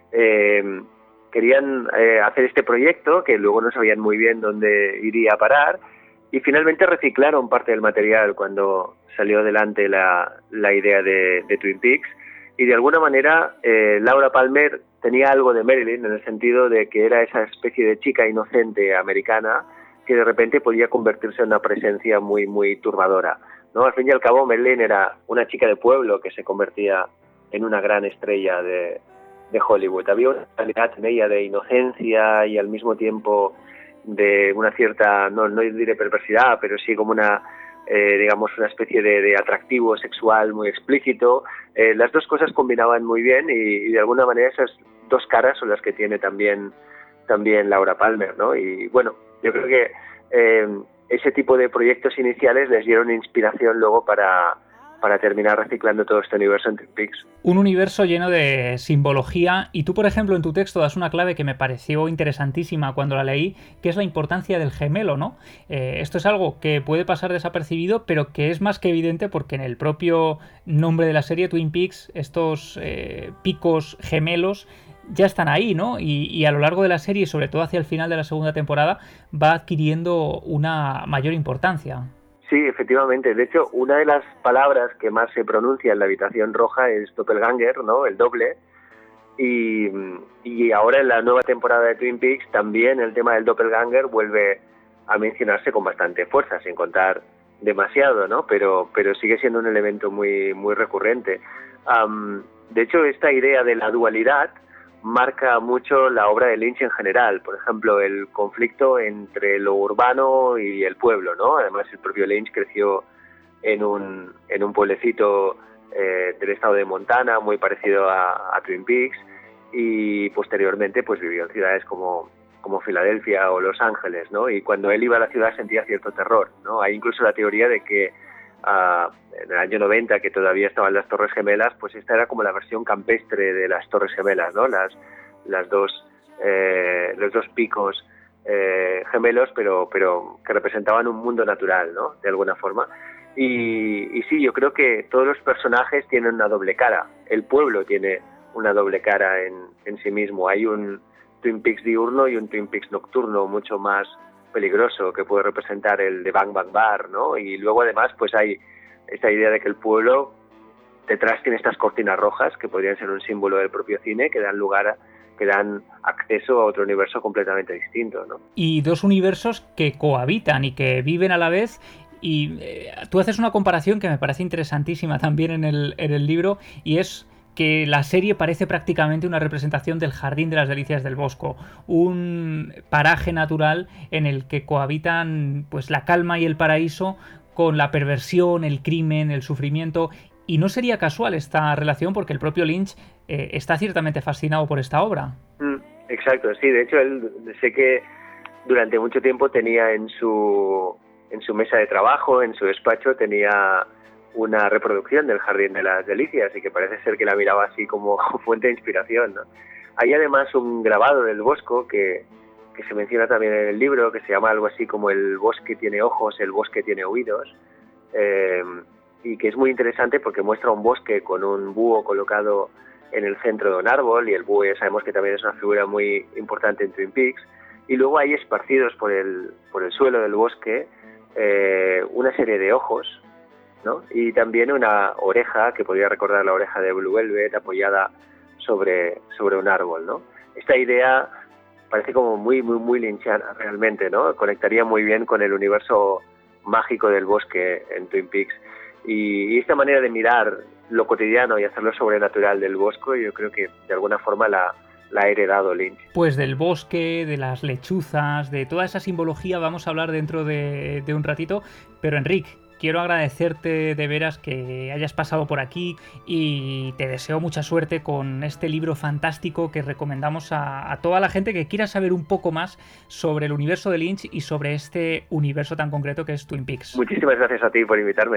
Eh, querían eh, hacer este proyecto, que luego no sabían muy bien dónde iría a parar, y finalmente reciclaron parte del material cuando salió adelante la, la idea de, de Twin Peaks, y de alguna manera eh, Laura Palmer tenía algo de Marilyn en el sentido de que era esa especie de chica inocente americana que de repente podía convertirse en una presencia muy muy turbadora, ¿no? Al fin y al cabo, Marilyn era una chica de pueblo que se convertía en una gran estrella de, de Hollywood. Había una calidad en ella de inocencia y al mismo tiempo de una cierta, no, no diré perversidad, pero sí como una Eh, digamos una especie de, de atractivo sexual muy explícito. Eh, las dos cosas combinaban muy bien y, y de alguna manera esas dos caras son las que tiene también también Laura Palmer, ¿no? Y bueno, yo creo que eh, ese tipo de proyectos iniciales les dieron inspiración luego para para terminar reciclando todo este universo en Twin Peaks. Un universo lleno de simbología, y tú, por ejemplo, en tu texto das una clave que me pareció interesantísima cuando la leí, que es la importancia del gemelo, ¿no? Eh, esto es algo que puede pasar desapercibido, pero que es más que evidente porque en el propio nombre de la serie, Twin Peaks, estos eh, picos gemelos ya están ahí, ¿no? Y, y a lo largo de la serie, sobre todo hacia el final de la segunda temporada, va adquiriendo una mayor importancia. Sí, efectivamente. De hecho, una de las palabras que más se pronuncia en la habitación roja es doppelganger, ¿no? El doble. Y, y ahora en la nueva temporada de Twin Peaks también el tema del doppelganger vuelve a mencionarse con bastante fuerza, sin contar demasiado, ¿no? Pero, pero sigue siendo un elemento muy, muy recurrente. Um, de hecho, esta idea de la dualidad marca mucho la obra de Lynch en general. Por ejemplo, el conflicto entre lo urbano y el pueblo, ¿no? Además, el propio Lynch creció en un, en un pueblecito eh, del estado de Montana, muy parecido a, a Twin Peaks, y posteriormente pues vivió en ciudades como, como Filadelfia o Los Ángeles, ¿no? Y cuando él iba a la ciudad sentía cierto terror, ¿no? Hay incluso la teoría de que Uh, en el año noventa, que todavía estaban las Torres Gemelas, pues esta era como la versión campestre de las Torres Gemelas, ¿no? Las, las dos, eh, los dos picos eh, gemelos, pero, pero que representaban un mundo natural, ¿no? De alguna forma. Y, y sí, yo creo que todos los personajes tienen una doble cara. El pueblo tiene una doble cara en, en sí mismo. Hay un Twin Peaks diurno y un Twin Peaks nocturno mucho más peligroso, que puede representar el de Bang Bang Bar, ¿no? Y luego además pues hay esta idea de que el pueblo detrás tiene estas cortinas rojas que podrían ser un símbolo del propio cine, que dan lugar a, que dan acceso a otro universo completamente distinto, ¿no? Y dos universos que cohabitan y que viven a la vez. Y eh, tú haces una comparación que me parece interesantísima también en el, en el libro, y es que la serie parece prácticamente una representación del Jardín de las Delicias del Bosco, un paraje natural en el que cohabitan pues la calma y el paraíso con la perversión, el crimen, el sufrimiento. Y no sería casual esta relación, porque el propio Lynch eh, está ciertamente fascinado por esta obra. Mm, exacto, sí, de hecho él sé que durante mucho tiempo tenía en su en su mesa de trabajo, en su despacho, tenía una reproducción del Jardín de las Delicias, y que parece ser que la miraba así como fuente de inspiración, ¿no? Hay además un grabado del Bosco que, que se menciona también en el libro, que se llama algo así como el bosque tiene ojos, el bosque tiene oídos, eh, y que es muy interesante porque muestra un bosque con un búho colocado en el centro de un árbol, y el búho ya sabemos que también es una figura muy importante en Twin Peaks, y luego hay esparcidos por el, por el suelo del bosque eh, una serie de ojos, ¿no? Y también una oreja que podría recordar la oreja de Blue Velvet apoyada sobre, sobre un árbol, ¿no? Esta idea parece como muy, muy, muy lynchiana realmente, ¿no? Conectaría muy bien con el universo mágico del bosque en Twin Peaks. Y, y esta manera de mirar lo cotidiano y hacerlo sobrenatural del bosque, yo creo que de alguna forma la, la ha heredado Lynch. Pues del bosque, de las lechuzas, de toda esa simbología vamos a hablar dentro de, de un ratito. Pero Enric, quiero agradecerte de veras que hayas pasado por aquí, y te deseo mucha suerte con este libro fantástico que recomendamos a, a toda la gente que quiera saber un poco más sobre el universo de Lynch y sobre este universo tan concreto que es Twin Peaks. Muchísimas gracias a ti por invitarme.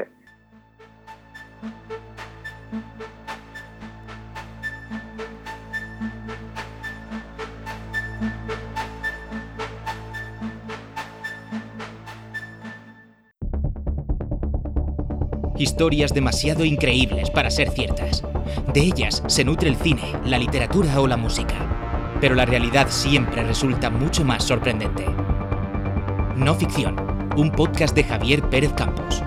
Historias demasiado increíbles para ser ciertas. De ellas se nutre el cine, la literatura o la música. Pero la realidad siempre resulta mucho más sorprendente. No Ficción, un podcast de Javier Pérez Campos.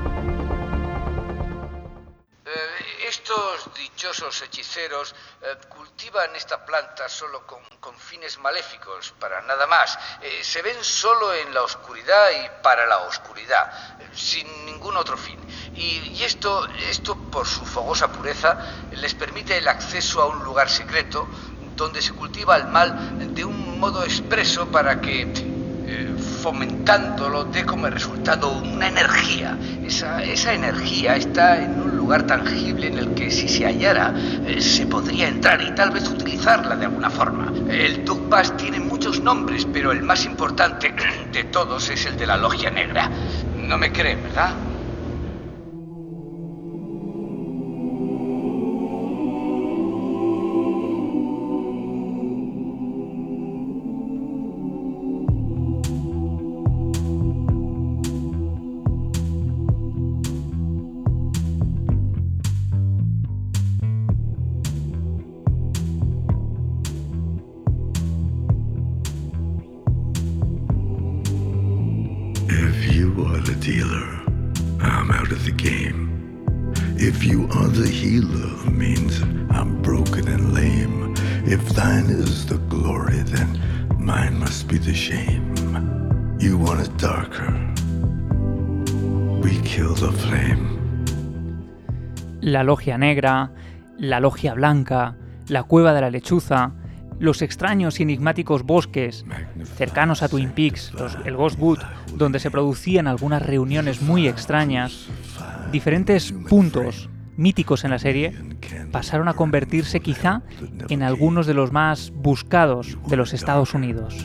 Eh, estos dichosos hechiceros eh, cultivan esta planta solo con, con fines maléficos, para nada más. Eh, se ven solo en la oscuridad y para la oscuridad, eh, sin ningún otro fin. Y, y esto, esto, por su fogosa pureza, les permite el acceso a un lugar secreto donde se cultiva el mal de un modo expreso para que, eh, fomentándolo, dé como resultado una energía. Esa, esa energía está en un lugar tangible en el que, si se hallara, eh, se podría entrar y tal vez utilizarla de alguna forma. El Tugpas tiene muchos nombres, pero el más importante de todos es el de la Logia Negra. No me creen, ¿verdad? Dealer, I'm out of the game. If you are the healer, means I'm broken and lame. If thine is the glory, then mine must be the shame. You want it darker, we kill the flame. La Logia Negra, la Logia Blanca, la Cueva de la Lechuza, los extraños y enigmáticos bosques cercanos a Twin Peaks, los, el Ghostwood, donde se producían algunas reuniones muy extrañas, diferentes puntos míticos en la serie pasaron a convertirse quizá en algunos de los más buscados de los Estados Unidos.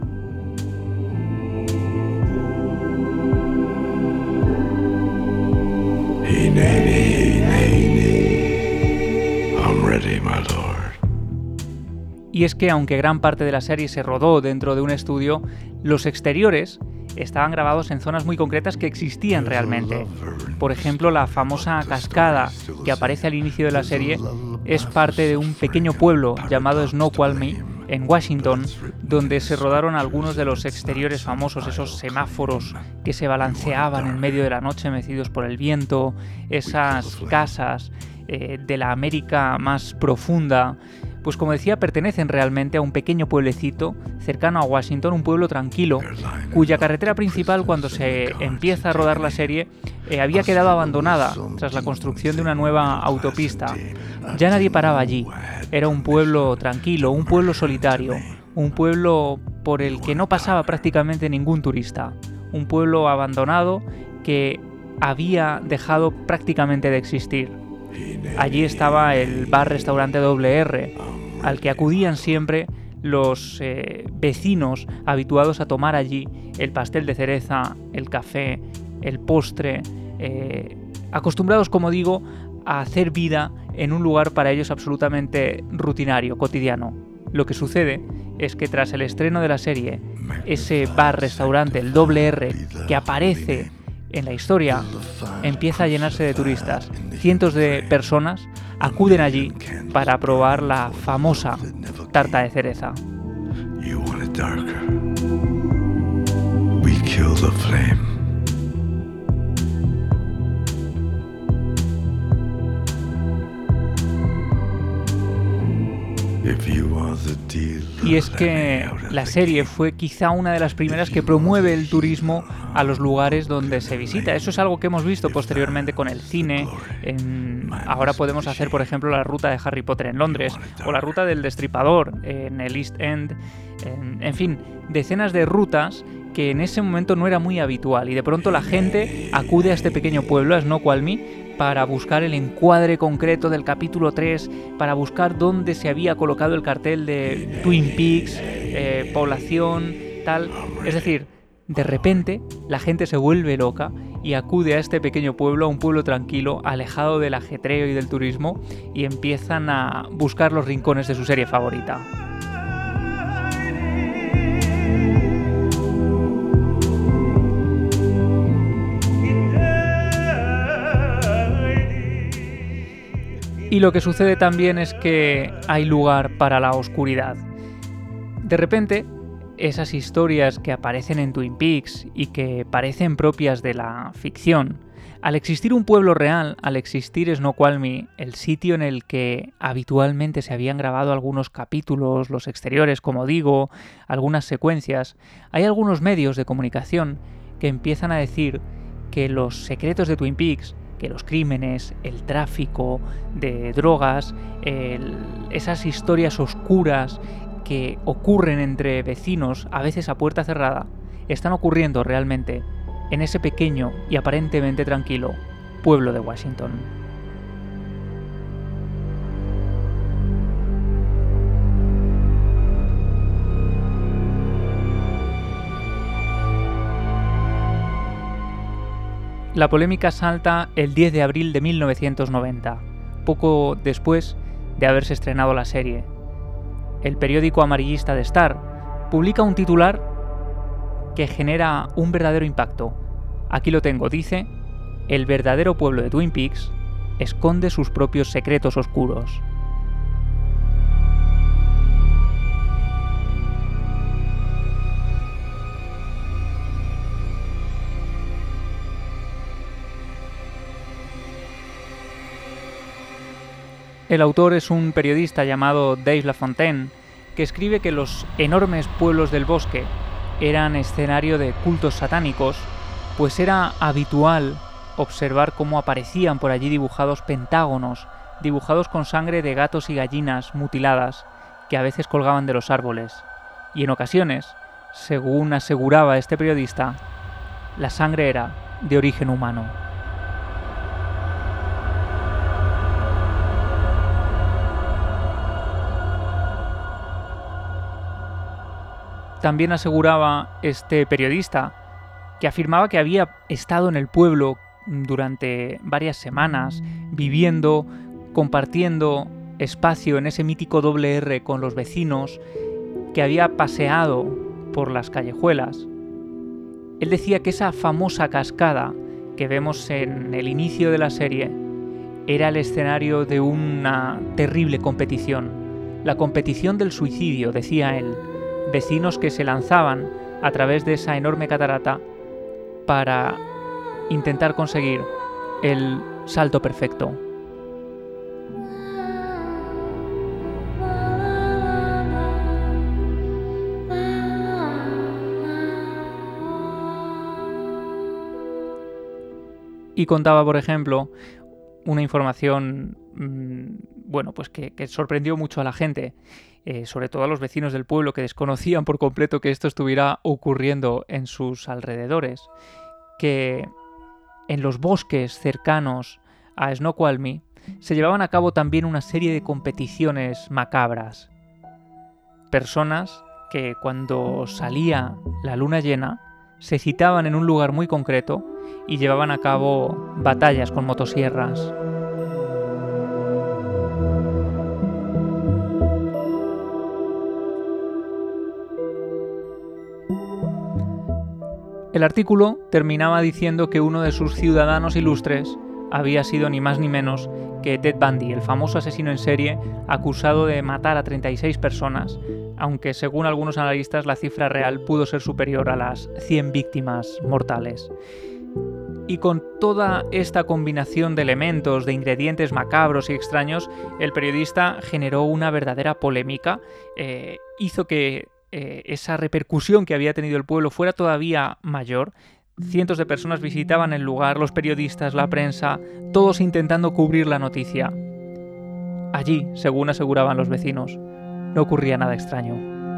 Hey, nay, nay, nay, I'm ready, my lord. Y es que aunque gran parte de la serie se rodó dentro de un estudio, los exteriores estaban grabados en zonas muy concretas que existían realmente. Por ejemplo, la famosa cascada que aparece al inicio de la serie es parte de un pequeño pueblo llamado Snoqualmie, en Washington, donde se rodaron algunos de los exteriores famosos, esos semáforos que se balanceaban en medio de la noche mecidos por el viento, esas casas eh, de la América más profunda. Pues como decía, pertenecen realmente a un pequeño pueblecito cercano a Washington, un pueblo tranquilo, cuya carretera principal, cuando se empieza a rodar la serie, eh, había quedado abandonada tras la construcción de una nueva autopista. Ya nadie paraba allí. Era un pueblo tranquilo, un pueblo solitario, un pueblo por el que no pasaba prácticamente ningún turista, un pueblo abandonado que había dejado prácticamente de existir. Allí estaba el bar-restaurante doble erre, al que acudían siempre los eh, vecinos habituados a tomar allí el pastel de cereza, el café, el postre, eh, acostumbrados, como digo, a hacer vida en un lugar para ellos absolutamente rutinario, cotidiano. Lo que sucede es que tras el estreno de la serie, ese bar-restaurante, el doble erre, que aparece en la historia, empieza a llenarse de turistas. Cientos de personas acuden allí para probar la famosa tarta de cereza. You want it darker. We kill the flame. Y es que la serie fue quizá una de las primeras que promueve el turismo a los lugares donde se visita. Eso es algo que hemos visto posteriormente con el cine. En... Ahora podemos hacer, por ejemplo, la ruta de Harry Potter en Londres o la ruta del Destripador en el East End. En, en fin, decenas de rutas que en ese momento no era muy habitual y de pronto la gente acude a este pequeño pueblo, a Snoqualmie, para buscar el encuadre concreto del capítulo tres, para buscar dónde se había colocado el cartel de Twin Peaks, eh, población, tal. Es decir, de repente la gente se vuelve loca y acude a este pequeño pueblo, a un pueblo tranquilo, alejado del ajetreo y del turismo, y empiezan a buscar los rincones de su serie favorita. Y lo que sucede también es que hay lugar para la oscuridad. De repente, esas historias que aparecen en Twin Peaks y que parecen propias de la ficción, al existir un pueblo real, al existir Snoqualmie, el sitio en el que habitualmente se habían grabado algunos capítulos, los exteriores, como digo, algunas secuencias, hay algunos medios de comunicación que empiezan a decir que los secretos de Twin Peaks, que los crímenes, el tráfico de drogas, el, esas historias oscuras que ocurren entre vecinos, a veces a puerta cerrada, están ocurriendo realmente en ese pequeño y aparentemente tranquilo pueblo de Washington. La polémica salta el diez de abril de mil novecientos noventa, poco después de haberse estrenado la serie. El periódico amarillista The Star publica un titular que genera un verdadero impacto. Aquí lo tengo, dice: "El verdadero pueblo de Twin Peaks esconde sus propios secretos oscuros". El autor es un periodista llamado Dave LaFontaine, que escribe que los enormes pueblos del bosque eran escenario de cultos satánicos, pues era habitual observar cómo aparecían por allí dibujados pentágonos, dibujados con sangre de gatos y gallinas mutiladas, que a veces colgaban de los árboles. Y en ocasiones, según aseguraba este periodista, la sangre era de origen humano. También aseguraba este periodista que afirmaba que había estado en el pueblo durante varias semanas, viviendo, compartiendo espacio, en ese mítico doble erre con los vecinos, que había paseado por las callejuelas. Él decía que esa famosa cascada que vemos en el inicio de la serie era el escenario de una terrible competición. La competición del suicidio, decía él. Vecinos que se lanzaban a través de esa enorme catarata para intentar conseguir el salto perfecto. Y contaba, por ejemplo, una información mmm, bueno, pues que, que sorprendió mucho a la gente, eh, sobre todo a los vecinos del pueblo, que desconocían por completo que esto estuviera ocurriendo en sus alrededores, que en los bosques cercanos a Snoqualmie se llevaban a cabo también una serie de competiciones macabras. Personas que cuando salía la luna llena se citaban en un lugar muy concreto y llevaban a cabo batallas con motosierras. El artículo terminaba diciendo que uno de sus ciudadanos ilustres había sido ni más ni menos que Ted Bundy, el famoso asesino en serie acusado de matar a treinta y seis personas, aunque según algunos analistas la cifra real pudo ser superior a las cien víctimas mortales. Y con toda esta combinación de elementos, de ingredientes macabros y extraños, el periodista generó una verdadera polémica, eh, hizo que eh, esa repercusión que había tenido el pueblo fuera todavía mayor. Cientos de personas visitaban el lugar, los periodistas, la prensa, todos intentando cubrir la noticia. Allí, según aseguraban los vecinos, no ocurría nada extraño.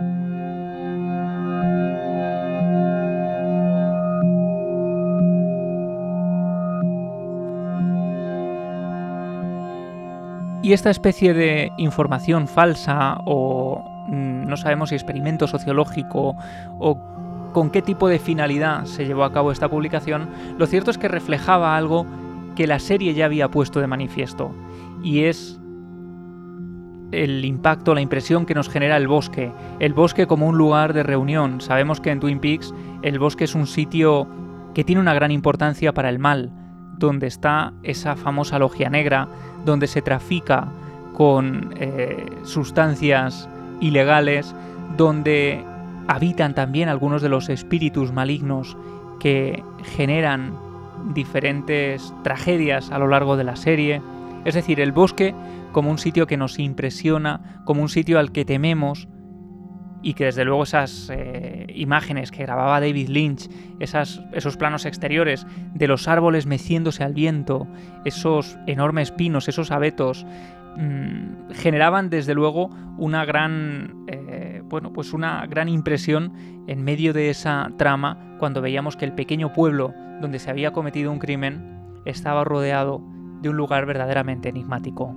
Y esta especie de información falsa o mmm, no sabemos si experimento sociológico o con qué tipo de finalidad se llevó a cabo esta publicación, lo cierto es que reflejaba algo que la serie ya había puesto de manifiesto, y es el impacto, la impresión que nos genera el bosque, el bosque como un lugar de reunión. Sabemos que en Twin Peaks el bosque es un sitio que tiene una gran importancia para el mal, donde está esa famosa logia negra, donde se trafica con eh, sustancias ilegales, donde habitan también algunos de los espíritus malignos que generan diferentes tragedias a lo largo de la serie. Es decir, el bosque como un sitio que nos impresiona, como un sitio al que tememos, y que desde luego esas eh, imágenes que grababa David Lynch, esas, esos planos exteriores de los árboles meciéndose al viento, esos enormes pinos, esos abetos, mmm, generaban desde luego una gran, eh, bueno, pues una gran impresión en medio de esa trama, cuando veíamos que el pequeño pueblo donde se había cometido un crimen estaba rodeado de un lugar verdaderamente enigmático.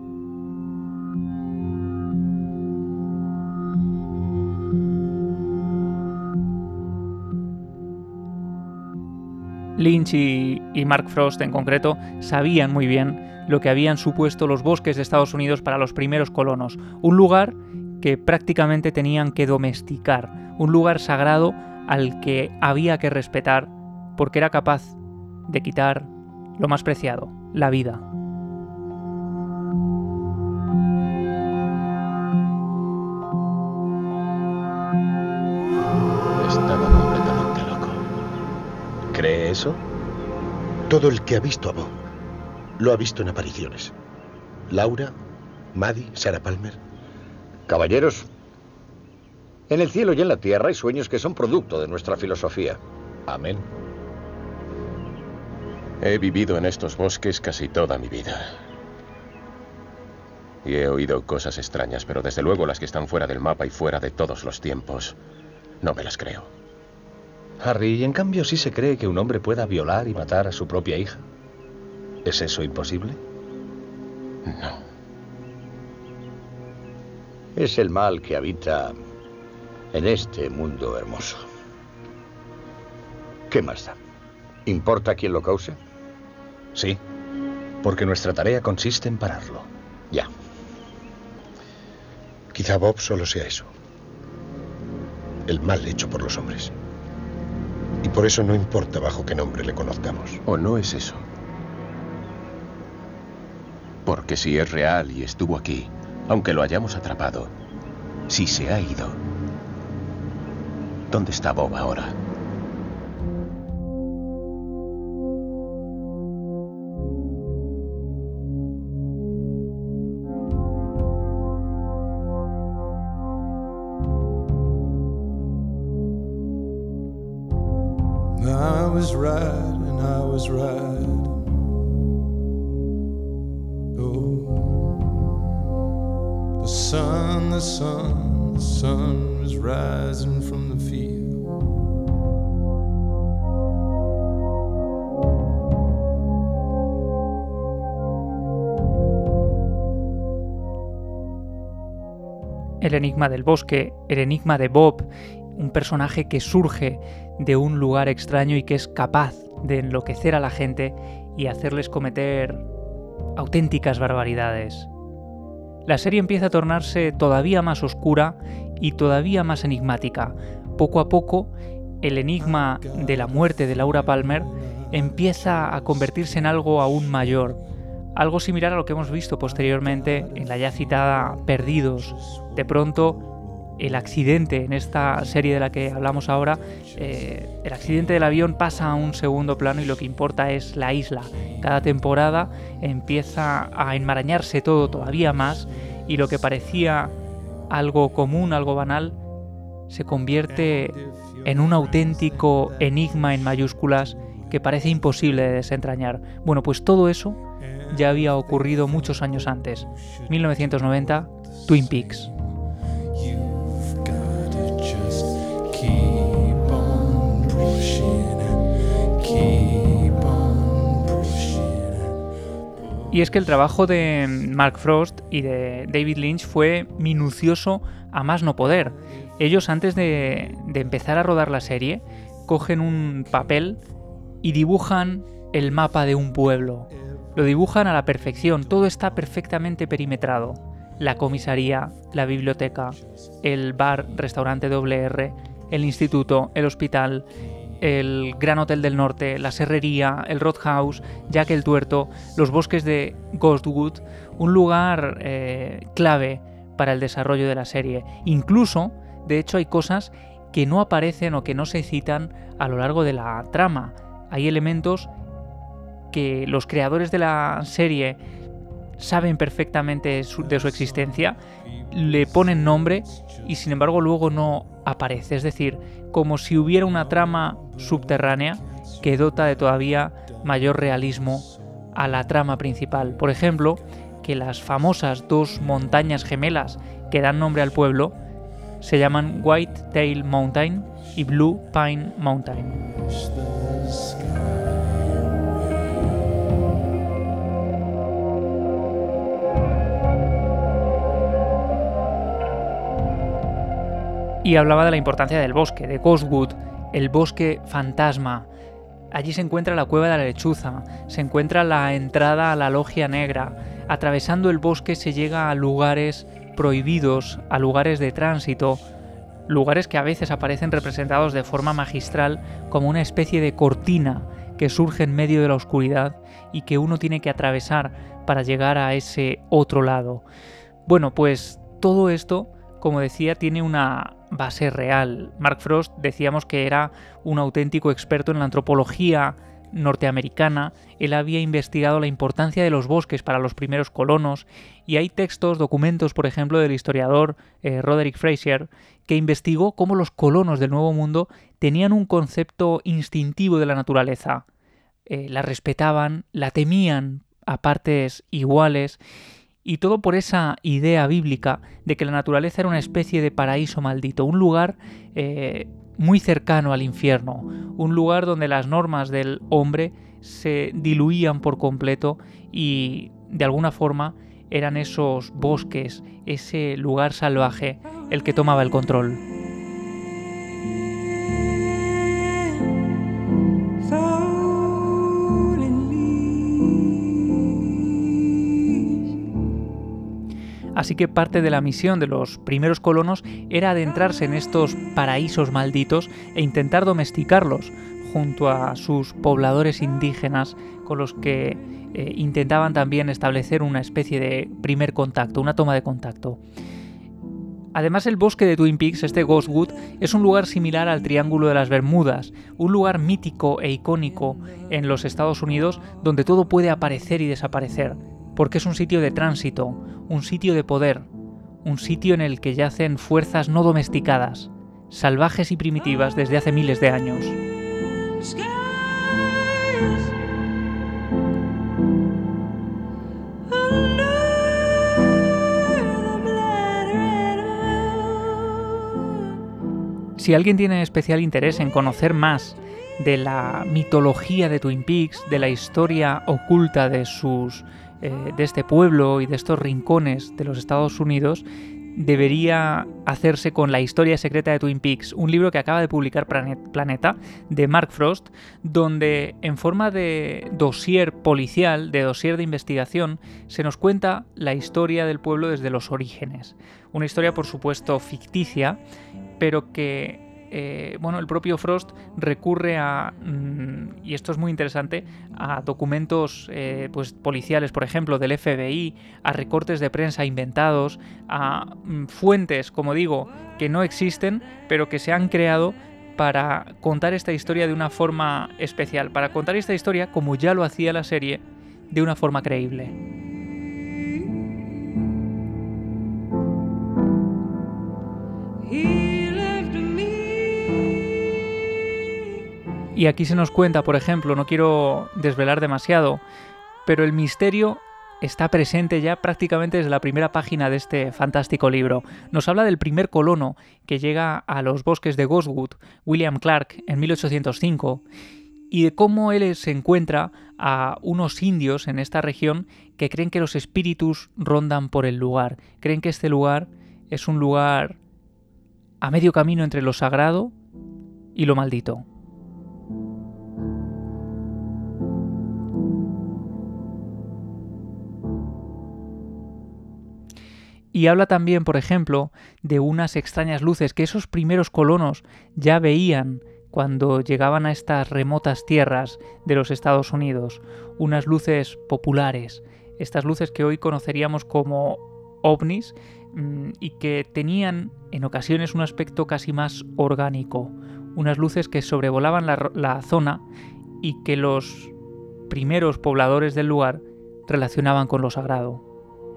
Lynch y, y Mark Frost en concreto sabían muy bien lo que habían supuesto los bosques de Estados Unidos para los primeros colonos, un lugar que prácticamente tenían que domesticar, un lugar sagrado al que había que respetar porque era capaz de quitar lo más preciado, la vida. Estaba completamente loco. ¿Cree eso? Todo el que ha visto a Bob lo ha visto en apariciones. Laura, Maddie, Sarah Palmer. Caballeros, en el cielo y en la tierra hay sueños que son producto de nuestra filosofía. Amén. He vivido en estos bosques casi toda mi vida. Y he oído cosas extrañas, pero desde luego las que están fuera del mapa y fuera de todos los tiempos, no me las creo. Harry, y en cambio sí se cree que un hombre pueda violar y matar a su propia hija. ¿Es eso imposible? No. Es el mal que habita en este mundo hermoso. ¿Qué más da? ¿Importa quién lo cause? Sí, porque nuestra tarea consiste en pararlo. Ya. Quizá Bob solo sea eso. El mal hecho por los hombres. Y por eso no importa bajo qué nombre le conozcamos. ¿O no es eso? Porque si es real y estuvo aquí, aunque lo hayamos atrapado, si se ha ido, ¿dónde está Bob ahora? I was right and I was right. Oh, the sun, the sun, the sun was rising from the field. El enigma del bosque, el enigma de Bob, un personaje que surge de un lugar extraño y que es capaz de enloquecer a la gente y hacerles cometer auténticas barbaridades. La serie empieza a tornarse todavía más oscura y todavía más enigmática. Poco a poco, el enigma de la muerte de Laura Palmer empieza a convertirse en algo aún mayor. Algo similar a lo que hemos visto posteriormente en la ya citada Perdidos. De pronto, el accidente en esta serie de la que hablamos ahora, eh, el accidente del avión pasa a un segundo plano y lo que importa es la isla. Cada temporada empieza a enmarañarse todo todavía más y lo que parecía algo común, algo banal, se convierte en un auténtico enigma en mayúsculas que parece imposible de desentrañar. Bueno, pues todo eso ya había ocurrido muchos años antes. mil novecientos noventa, Twin Peaks. Y es que el trabajo de Mark Frost y de David Lynch fue minucioso a más no poder. Ellos, antes de, de empezar a rodar la serie, cogen un papel y dibujan el mapa de un pueblo. Lo dibujan a la perfección, todo está perfectamente perimetrado. La comisaría, la biblioteca, el bar, restaurante doble erre, el instituto, el hospital, el Gran Hotel del Norte, la serrería, el Roadhouse, Jack el Tuerto, los bosques de Ghostwood, un lugar eh, clave para el desarrollo de la serie. Incluso, de hecho, hay cosas que no aparecen o que no se citan a lo largo de la trama. Hay elementos que los creadores de la serie saben perfectamente de su, de su existencia, le ponen nombre y sin embargo luego no aparece. Es decir, como si hubiera una trama subterránea que dota de todavía mayor realismo a la trama principal. Por ejemplo, que las famosas dos montañas gemelas que dan nombre al pueblo se llaman White Tail Mountain y Blue Pine Mountain. Y hablaba de la importancia del bosque, de Ghostwood, el bosque fantasma. Allí se encuentra la cueva de la lechuza, se encuentra la entrada a la logia negra. Atravesando el bosque se llega a lugares prohibidos, a lugares de tránsito, lugares que a veces aparecen representados de forma magistral como una especie de cortina que surge en medio de la oscuridad y que uno tiene que atravesar para llegar a ese otro lado. Bueno, pues todo esto, como decía, tiene una base real. Mark Frost, decíamos que era un auténtico experto en la antropología norteamericana. Él había investigado la importancia de los bosques para los primeros colonos y hay textos, documentos, por ejemplo, del historiador eh, Roderick Frazier, que investigó cómo los colonos del Nuevo Mundo tenían un concepto instintivo de la naturaleza. Eh, la respetaban, la temían a partes iguales. Y todo por esa idea bíblica de que la naturaleza era una especie de paraíso maldito, un lugar eh, muy cercano al infierno, un lugar donde las normas del hombre se diluían por completo y de alguna forma eran esos bosques, ese lugar salvaje el que tomaba el control. así que parte de la misión de los primeros colonos era adentrarse en estos paraísos malditos e intentar domesticarlos junto a sus pobladores indígenas con los que eh, intentaban también establecer una especie de primer contacto, una toma de contacto. Además, el bosque de Twin Peaks, este Ghostwood, es un lugar similar al Triángulo de las Bermudas, un lugar mítico e icónico en los Estados Unidos donde todo puede aparecer y desaparecer, porque es un sitio de tránsito, un sitio de poder, un sitio en el que yacen fuerzas no domesticadas, salvajes y primitivas desde hace miles de años. Si alguien tiene especial interés en conocer más de la mitología de Twin Peaks, de la historia oculta de, sus, eh, de este pueblo y de estos rincones de los Estados Unidos, debería hacerse con La historia secreta de Twin Peaks, un libro que acaba de publicar Planeta, de Mark Frost, donde en forma de dossier policial, de dossier de investigación, se nos cuenta la historia del pueblo desde los orígenes. Una historia, por supuesto, ficticia, pero que, eh, bueno, el propio Frost recurre a, mmm, y esto es muy interesante, a documentos eh, pues, policiales, por ejemplo, del F B I, a recortes de prensa inventados, a mmm, fuentes, como digo, que no existen, pero que se han creado para contar esta historia de una forma especial, para contar esta historia, como ya lo hacía la serie, de una forma creíble. Y aquí se nos cuenta, por ejemplo, no quiero desvelar demasiado, pero el misterio está presente ya prácticamente desde la primera página de este fantástico libro. Nos habla del primer colono que llega a los bosques de Ghostwood, William Clark, en mil ochocientos cinco, y de cómo él se encuentra a unos indios en esta región que creen que los espíritus rondan por el lugar. Creen que este lugar es un lugar a medio camino entre lo sagrado y lo maldito. Y habla también, por ejemplo, de unas extrañas luces que esos primeros colonos ya veían cuando llegaban a estas remotas tierras de los Estados Unidos. Unas luces populares, estas luces que hoy conoceríamos como ovnis mmm, y que tenían en ocasiones un aspecto casi más orgánico. Unas luces que sobrevolaban la, la zona y que los primeros pobladores del lugar relacionaban con lo sagrado.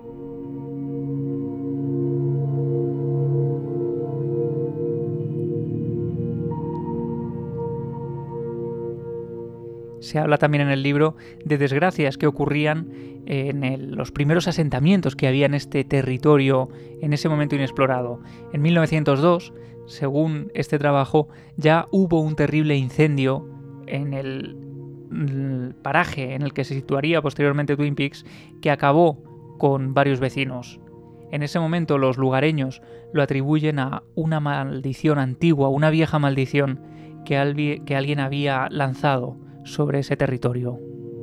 Se habla también en el libro de desgracias que ocurrían en el, los primeros asentamientos que había en este territorio en ese momento inexplorado. En mil novecientos dos, según este trabajo, ya hubo un terrible incendio en el, el paraje en el que se situaría posteriormente Twin Peaks, que acabó con varios vecinos. En ese momento los lugareños lo atribuyen a una maldición antigua, una vieja maldición que, albi, que alguien había lanzado sobre ese territorio.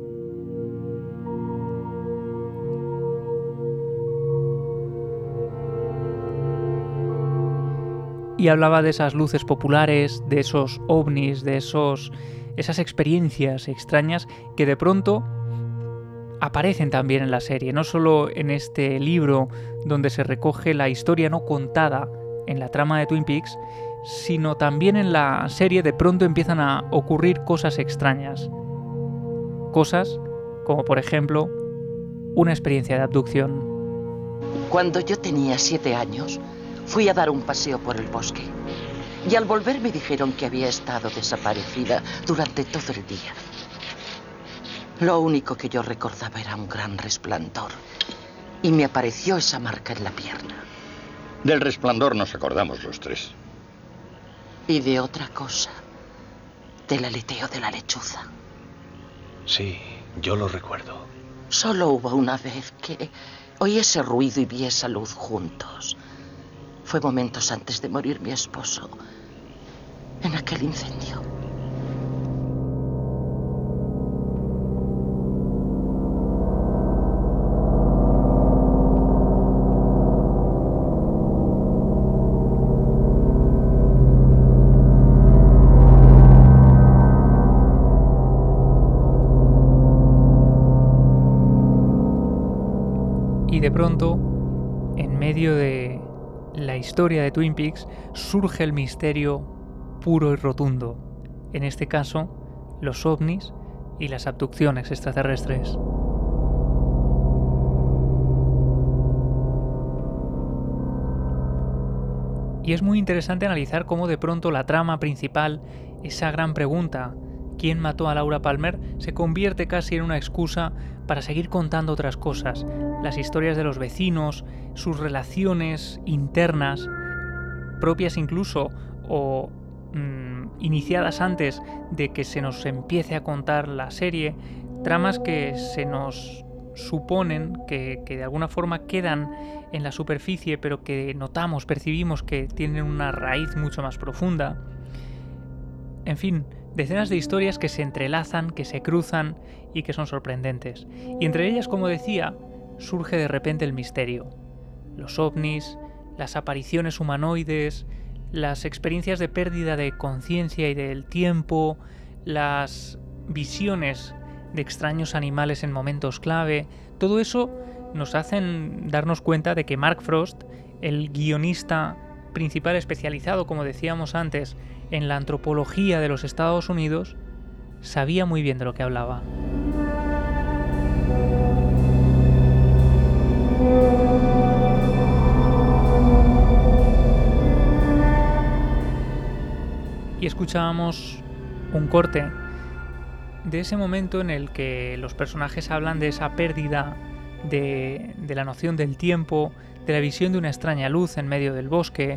Y hablaba de esas luces populares, de esos ovnis, de esos, esas experiencias extrañas que de pronto aparecen también en la serie, no solo en este libro donde se recoge la historia no contada en la trama de Twin Peaks, sino también en la serie de pronto empiezan a ocurrir cosas extrañas. Cosas como, por ejemplo, una experiencia de abducción. Cuando yo tenía siete años, fui a dar un paseo por el bosque. Y al volver me dijeron que había estado desaparecida durante todo el día. Lo único que yo recordaba era un gran resplandor. Y me apareció esa marca en la pierna. Del resplandor nos acordamos los tres. Y de otra cosa, del aleteo de la lechuza. Sí, yo lo recuerdo. Solo hubo una vez que oí ese ruido y vi esa luz juntos. Fue momentos antes de morir mi esposo, en aquel incendio. de pronto, en medio de la historia de Twin Peaks, surge el misterio puro y rotundo. En este caso, los ovnis y las abducciones extraterrestres. Y es muy interesante analizar cómo de pronto la trama principal, esa gran pregunta, ¿quién mató a Laura Palmer?, se convierte casi en una excusa para seguir contando otras cosas, las historias de los vecinos, sus relaciones internas, propias incluso o mmm, iniciadas antes de que se nos empiece a contar la serie, tramas que se nos suponen que, que de alguna forma quedan en la superficie, pero que notamos, percibimos que tienen una raíz mucho más profunda. En fin, decenas de historias que se entrelazan, que se cruzan y que son sorprendentes. Y entre ellas, como decía, surge de repente el misterio. Los ovnis, las apariciones humanoides, las experiencias de pérdida de conciencia y del tiempo, las visiones de extraños animales en momentos clave, todo eso nos hacen darnos cuenta de que Mark Frost, el guionista principal especializado, como decíamos antes, en la antropología de los Estados Unidos, sabía muy bien de lo que hablaba. Y escuchábamos un corte de ese momento en el que los personajes hablan de esa pérdida de, de la noción del tiempo, de la visión de una extraña luz en medio del bosque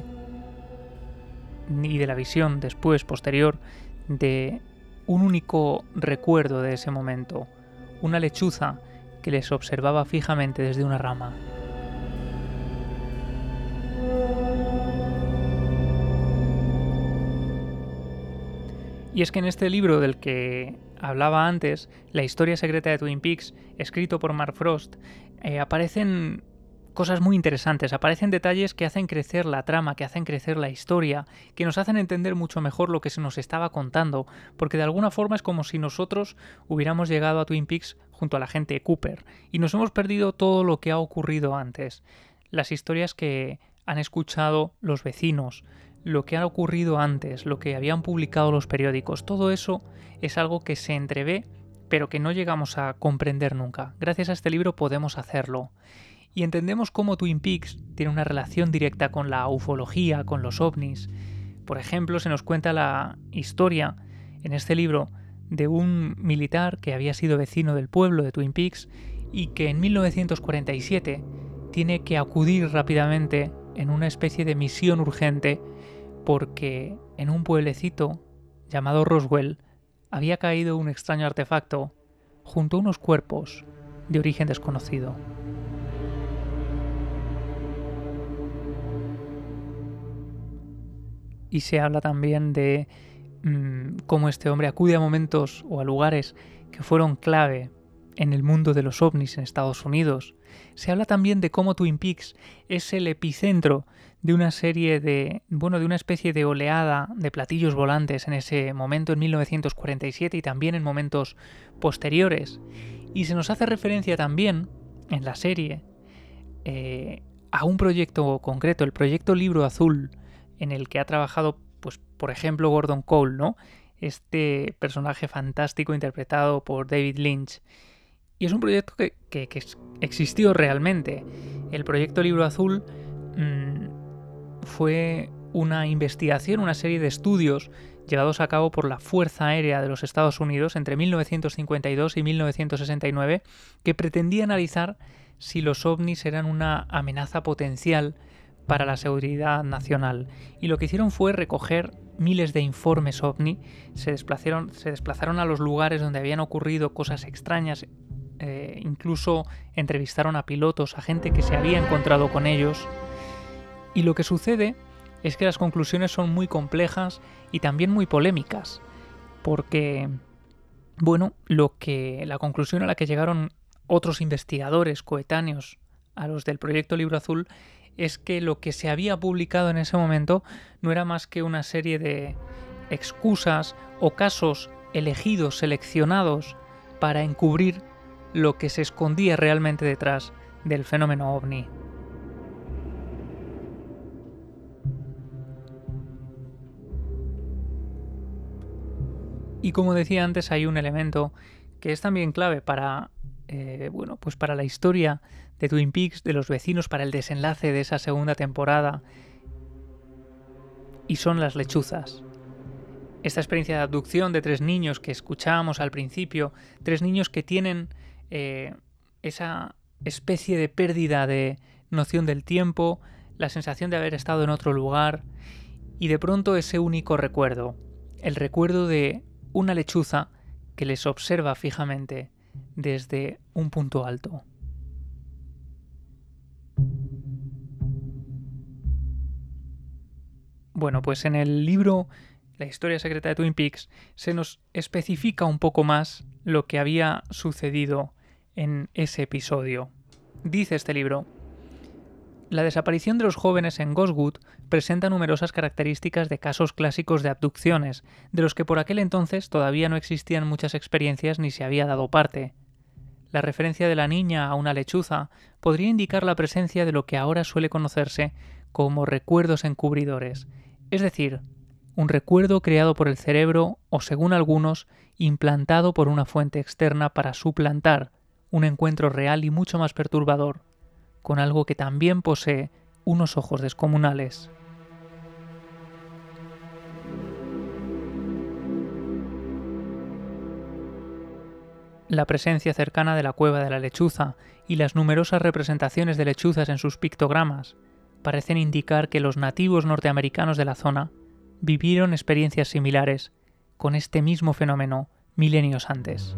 y de la visión después, posterior, de un único recuerdo de ese momento, una lechuza que les observaba fijamente desde una rama. Y es que en este libro del que hablaba antes, La historia secreta de Twin Peaks, escrito por Mark Frost, eh, aparecen cosas muy interesantes, aparecen detalles que hacen crecer la trama, que hacen crecer la historia, que nos hacen entender mucho mejor lo que se nos estaba contando, porque de alguna forma es como si nosotros hubiéramos llegado a Twin Peaks junto a la gente de Cooper, y nos hemos perdido todo lo que ha ocurrido antes, las historias que han escuchado los vecinos, lo que ha ocurrido antes, lo que habían publicado los periódicos, todo eso es algo que se entrevé, pero que no llegamos a comprender nunca. Gracias a este libro podemos hacerlo. Y entendemos cómo Twin Peaks tiene una relación directa con la ufología, con los ovnis. Por ejemplo, se nos cuenta la historia en este libro de un militar que había sido vecino del pueblo de Twin Peaks y que en mil novecientos cuarenta y siete tiene que acudir rápidamente en una especie de misión urgente porque en un pueblecito llamado Roswell había caído un extraño artefacto junto a unos cuerpos de origen desconocido. Y se habla también de mmm, cómo este hombre acude a momentos o a lugares que fueron clave en el mundo de los ovnis en Estados Unidos. Se habla también de cómo Twin Peaks es el epicentro de una serie de, bueno, de una especie de oleada de platillos volantes en ese momento, en mil novecientos cuarenta y siete, y también en momentos posteriores. Y se nos hace referencia también en la serie eh, a un proyecto concreto, el proyecto Libro Azul, en el que ha trabajado, pues, por ejemplo, Gordon Cole, ¿no? Este personaje fantástico interpretado por David Lynch. Y es un proyecto que, que, que existió realmente. El proyecto Libro Azul mmm, fue una investigación, una serie de estudios llevados a cabo por la Fuerza Aérea de los Estados Unidos entre mil novecientos cincuenta y dos y mil novecientos sesenta y nueve, que pretendía analizar si los ovnis eran una amenaza potencial para la seguridad nacional. Y lo que hicieron fue recoger miles de informes ovni, se desplazaron, se desplazaron a los lugares donde habían ocurrido cosas extrañas, eh, incluso entrevistaron a pilotos, a gente que se había encontrado con ellos. Y lo que sucede es que las conclusiones son muy complejas y también muy polémicas, porque, bueno, lo que la conclusión a la que llegaron otros investigadores coetáneos a los del proyecto Libro Azul es que lo que se había publicado en ese momento no era más que una serie de excusas o casos elegidos, seleccionados, para encubrir lo que se escondía realmente detrás del fenómeno ovni. Y como decía antes, hay un elemento que es también clave para, eh, bueno, pues para la historia de Twin Peaks, de los vecinos, para el desenlace de esa segunda temporada, y son las lechuzas. Esta experiencia de abducción de tres niños que escuchábamos al principio, tres niños que tienen eh, esa especie de pérdida de noción del tiempo, la sensación de haber estado en otro lugar, y de pronto ese único recuerdo, el recuerdo de una lechuza que les observa fijamente desde un punto alto. Bueno, pues en el libro La historia secreta de Twin Peaks se nos especifica un poco más lo que había sucedido en ese episodio. Dice este libro: la desaparición de los jóvenes en Ghostwood presenta numerosas características de casos clásicos de abducciones, de los que por aquel entonces todavía no existían muchas experiencias ni se había dado parte. La referencia de la niña a una lechuza podría indicar la presencia de lo que ahora suele conocerse como recuerdos encubridores, es decir, un recuerdo creado por el cerebro o, según algunos, implantado por una fuente externa para suplantar un encuentro real y mucho más perturbador, con algo que también posee unos ojos descomunales. La presencia cercana de la cueva de la lechuza y las numerosas representaciones de lechuzas en sus pictogramas parecen indicar que los nativos norteamericanos de la zona vivieron experiencias similares con este mismo fenómeno milenios antes.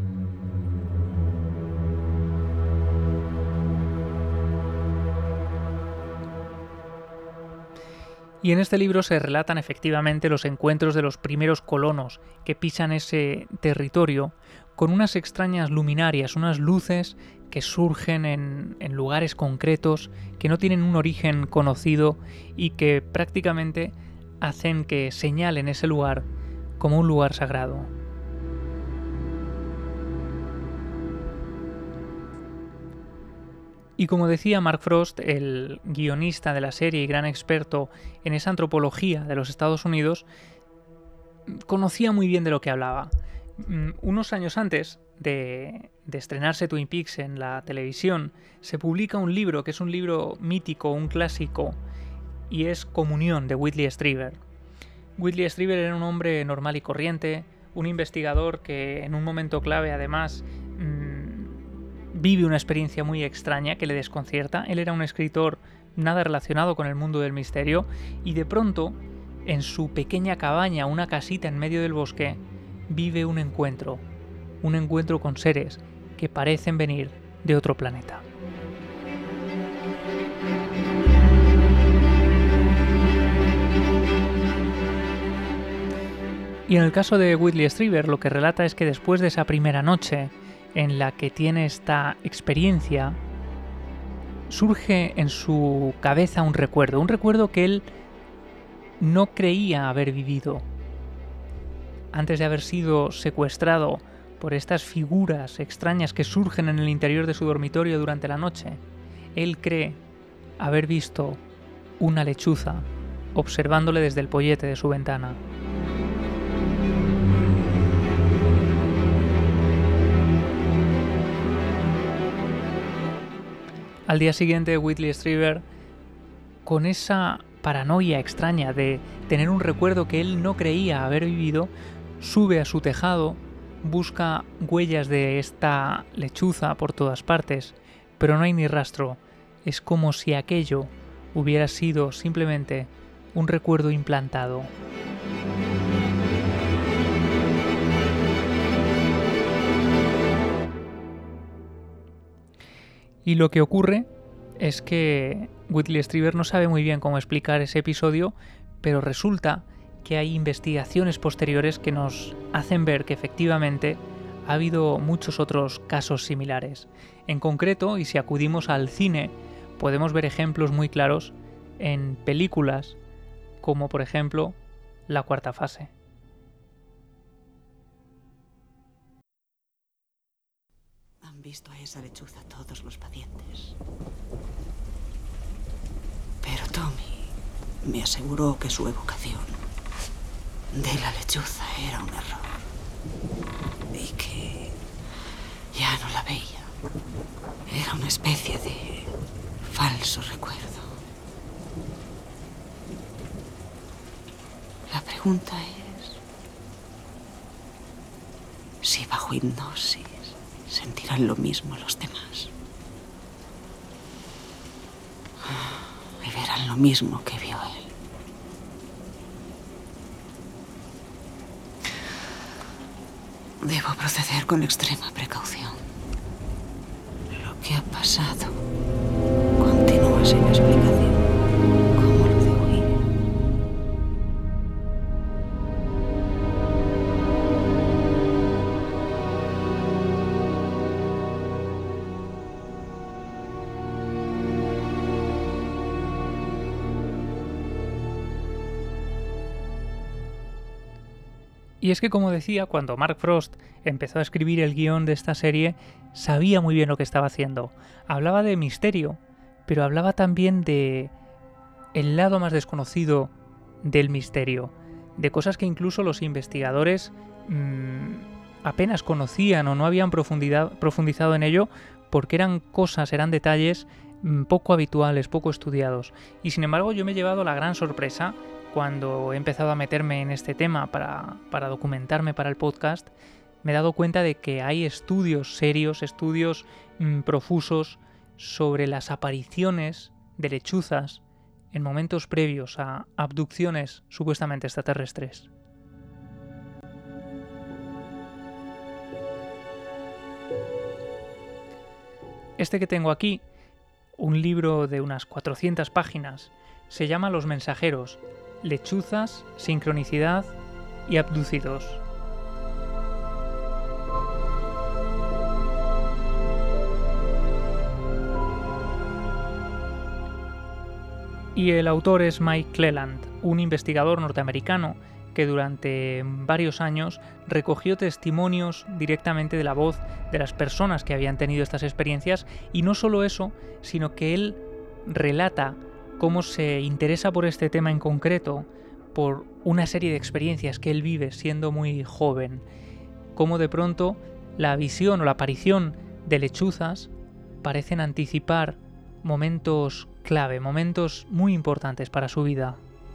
Y en este libro se relatan efectivamente los encuentros de los primeros colonos que pisan ese territorio con unas extrañas luminarias, unas luces que surgen en, en lugares concretos, que no tienen un origen conocido y que prácticamente hacen que señalen ese lugar como un lugar sagrado. Y como decía Mark Frost, el guionista de la serie y gran experto en esa antropología de los Estados Unidos, conocía muy bien de lo que hablaba. Unos años antes de, de estrenarse Twin Peaks en la televisión, se publica un libro que es un libro mítico, un clásico, y es Comunión, de Whitley Strieber. Whitley Strieber era un hombre normal y corriente, un investigador que en un momento clave además vive una experiencia muy extraña que le desconcierta. Él era un escritor nada relacionado con el mundo del misterio y de pronto, en su pequeña cabaña, una casita en medio del bosque, vive un encuentro, un encuentro con seres que parecen venir de otro planeta. Y en el caso de Whitley Strieber, lo que relata es que después de esa primera noche en la que tiene esta experiencia, surge en su cabeza un recuerdo, un recuerdo que él no creía haber vivido. Antes de haber sido secuestrado por estas figuras extrañas que surgen en el interior de su dormitorio durante la noche, él cree haber visto una lechuza observándole desde el pollete de su ventana. Al día siguiente, Whitley Strieber, con esa paranoia extraña de tener un recuerdo que él no creía haber vivido, sube a su tejado, busca huellas de esta lechuza por todas partes, pero no hay ni rastro. Es como si aquello hubiera sido simplemente un recuerdo implantado. Y lo que ocurre es que Whitley Strieber no sabe muy bien cómo explicar ese episodio, pero resulta que hay investigaciones posteriores que nos hacen ver que efectivamente ha habido muchos otros casos similares. En concreto, y si acudimos al cine, podemos ver ejemplos muy claros en películas como por ejemplo La Cuarta Fase. A han visto a esa lechuza todos los pacientes. Pero Tommy me aseguró que su evocación de la lechuza era un error. Y que ya no la veía. Era una especie de falso recuerdo. La pregunta es si bajo hipnosis sentirán lo mismo los demás. Y verán lo mismo que vio él. Debo proceder con extrema precaución. Lo que ha pasado continúa sin explicación. ¿Cómo lo debo ir? Y es que, como decía, cuando Mark Frost empezó a escribir el guión de esta serie, sabía muy bien lo que estaba haciendo. Hablaba de misterio, pero hablaba también de el lado más desconocido del misterio, de cosas que incluso los investigadores mmm, apenas conocían o no habían profundizado en ello, porque eran cosas, eran detalles mmm, poco habituales, poco estudiados. Y sin embargo yo me he llevado la gran sorpresa cuando he empezado a meterme en este tema para, para documentarme para el podcast. Me he dado cuenta de que hay estudios serios, estudios mmm, profusos sobre las apariciones de lechuzas en momentos previos a abducciones supuestamente extraterrestres. Este que tengo aquí, un libro de unas cuatrocientas páginas, se llama Los mensajeros, lechuzas, sincronicidad y abducidos. Y el autor es Mike Cleland, un investigador norteamericano que durante varios años recogió testimonios directamente de la voz de las personas que habían tenido estas experiencias, y no solo eso, sino que él relata cómo se interesa por este tema en concreto por una serie de experiencias que él vive siendo muy joven, cómo de pronto la visión o la aparición de lechuzas parecen anticipar momentos clave, momentos muy importantes para su vida.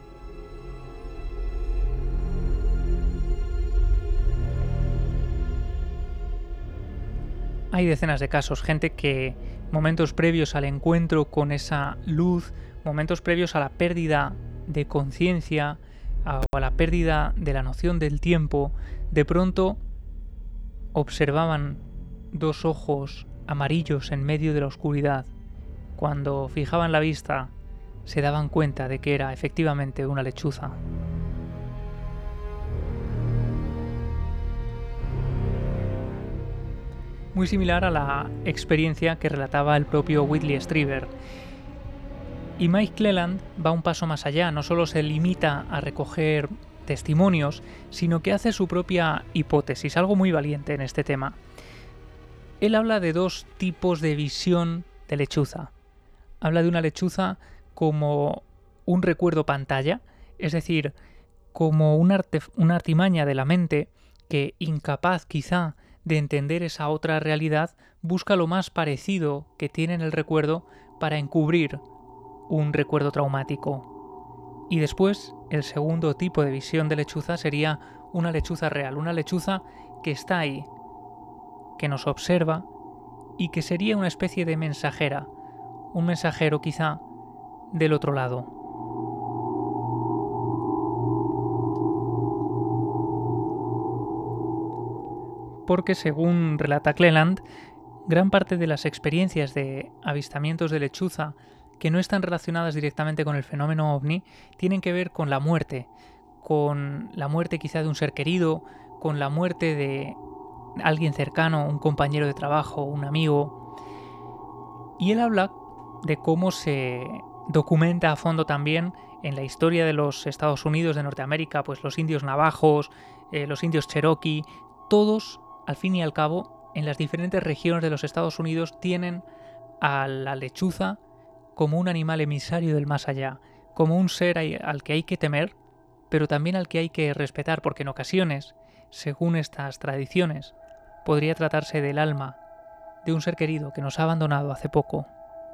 Hay decenas de casos, gente que momentos previos al encuentro con esa luz, momentos previos a la pérdida de conciencia o a la pérdida de la noción del tiempo, de pronto observaban dos ojos amarillos en medio de la oscuridad. Cuando fijaban la vista, se daban cuenta de que era efectivamente una lechuza. Muy similar a la experiencia que relataba el propio Whitley Strieber. Y Mike Cleland va un paso más allá, no solo se limita a recoger testimonios, sino que hace su propia hipótesis, algo muy valiente en este tema. Él habla de dos tipos de visión de lechuza. Habla de una lechuza como un recuerdo pantalla, es decir, como una, arte- una artimaña de la mente que, incapaz quizá de entender esa otra realidad, busca lo más parecido que tiene en el recuerdo para encubrir un recuerdo traumático. Y después, el segundo tipo de visión de lechuza sería una lechuza real, una lechuza que está ahí, que nos observa y que sería una especie de mensajera, un mensajero quizá del otro lado. Porque según relata Cleland, gran parte de las experiencias de avistamientos de lechuza que no están relacionadas directamente con el fenómeno ovni tienen que ver con la muerte, con la muerte quizá de un ser querido, con la muerte de alguien cercano, un compañero de trabajo, un amigo. Y él habla de cómo se documenta a fondo también en la historia de los Estados Unidos de Norteamérica, pues los indios navajos, eh, los indios cherokee, todos al fin y al cabo en las diferentes regiones de los Estados Unidos tienen a la lechuza como un animal emisario del más allá, como un ser al que hay que temer, pero también al que hay que respetar, porque en ocasiones, según estas tradiciones, podría tratarse del alma de un ser querido que nos ha abandonado hace poco.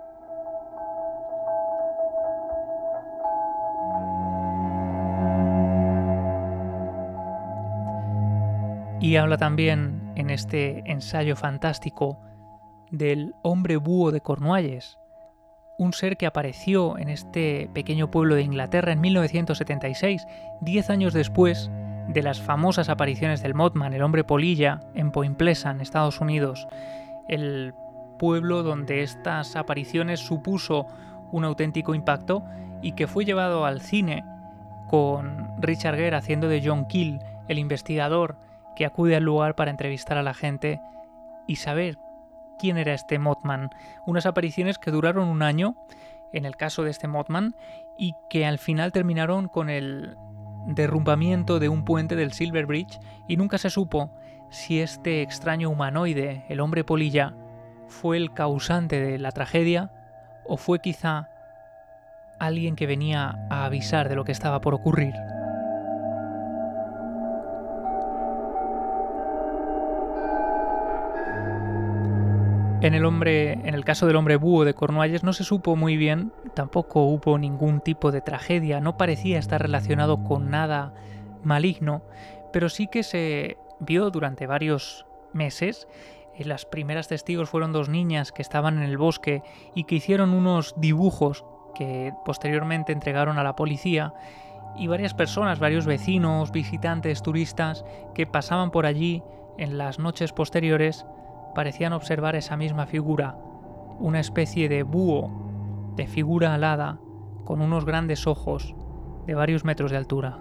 Y habla también en este ensayo fantástico del hombre búho de Cornualles, un ser que apareció en este pequeño pueblo de Inglaterra en mil novecientos setenta y seis, diez años después de las famosas apariciones del Mothman, el hombre polilla, en Point Pleasant, Estados Unidos, el pueblo donde estas apariciones supuso un auténtico impacto y que fue llevado al cine con Richard Gere haciendo de John Keel, el investigador que acude al lugar para entrevistar a la gente y saber quién era este Mothman. Unas apariciones que duraron un año, en el caso de este Mothman, y que al final terminaron con el derrumbamiento de un puente del Silver Bridge, y nunca se supo si este extraño humanoide, el hombre polilla, fue el causante de la tragedia o fue quizá alguien que venía a avisar de lo que estaba por ocurrir. En el, hombre, en el caso del hombre búho de Cornualles no se supo muy bien, tampoco hubo ningún tipo de tragedia, no parecía estar relacionado con nada maligno, pero sí que se vio durante varios meses. Las primeras testigos fueron dos niñas que estaban en el bosque y que hicieron unos dibujos que posteriormente entregaron a la policía, y varias personas, varios vecinos, visitantes, turistas que pasaban por allí en las noches posteriores parecían observar esa misma figura, una especie de búho, de figura alada, con unos grandes ojos de varios metros de altura.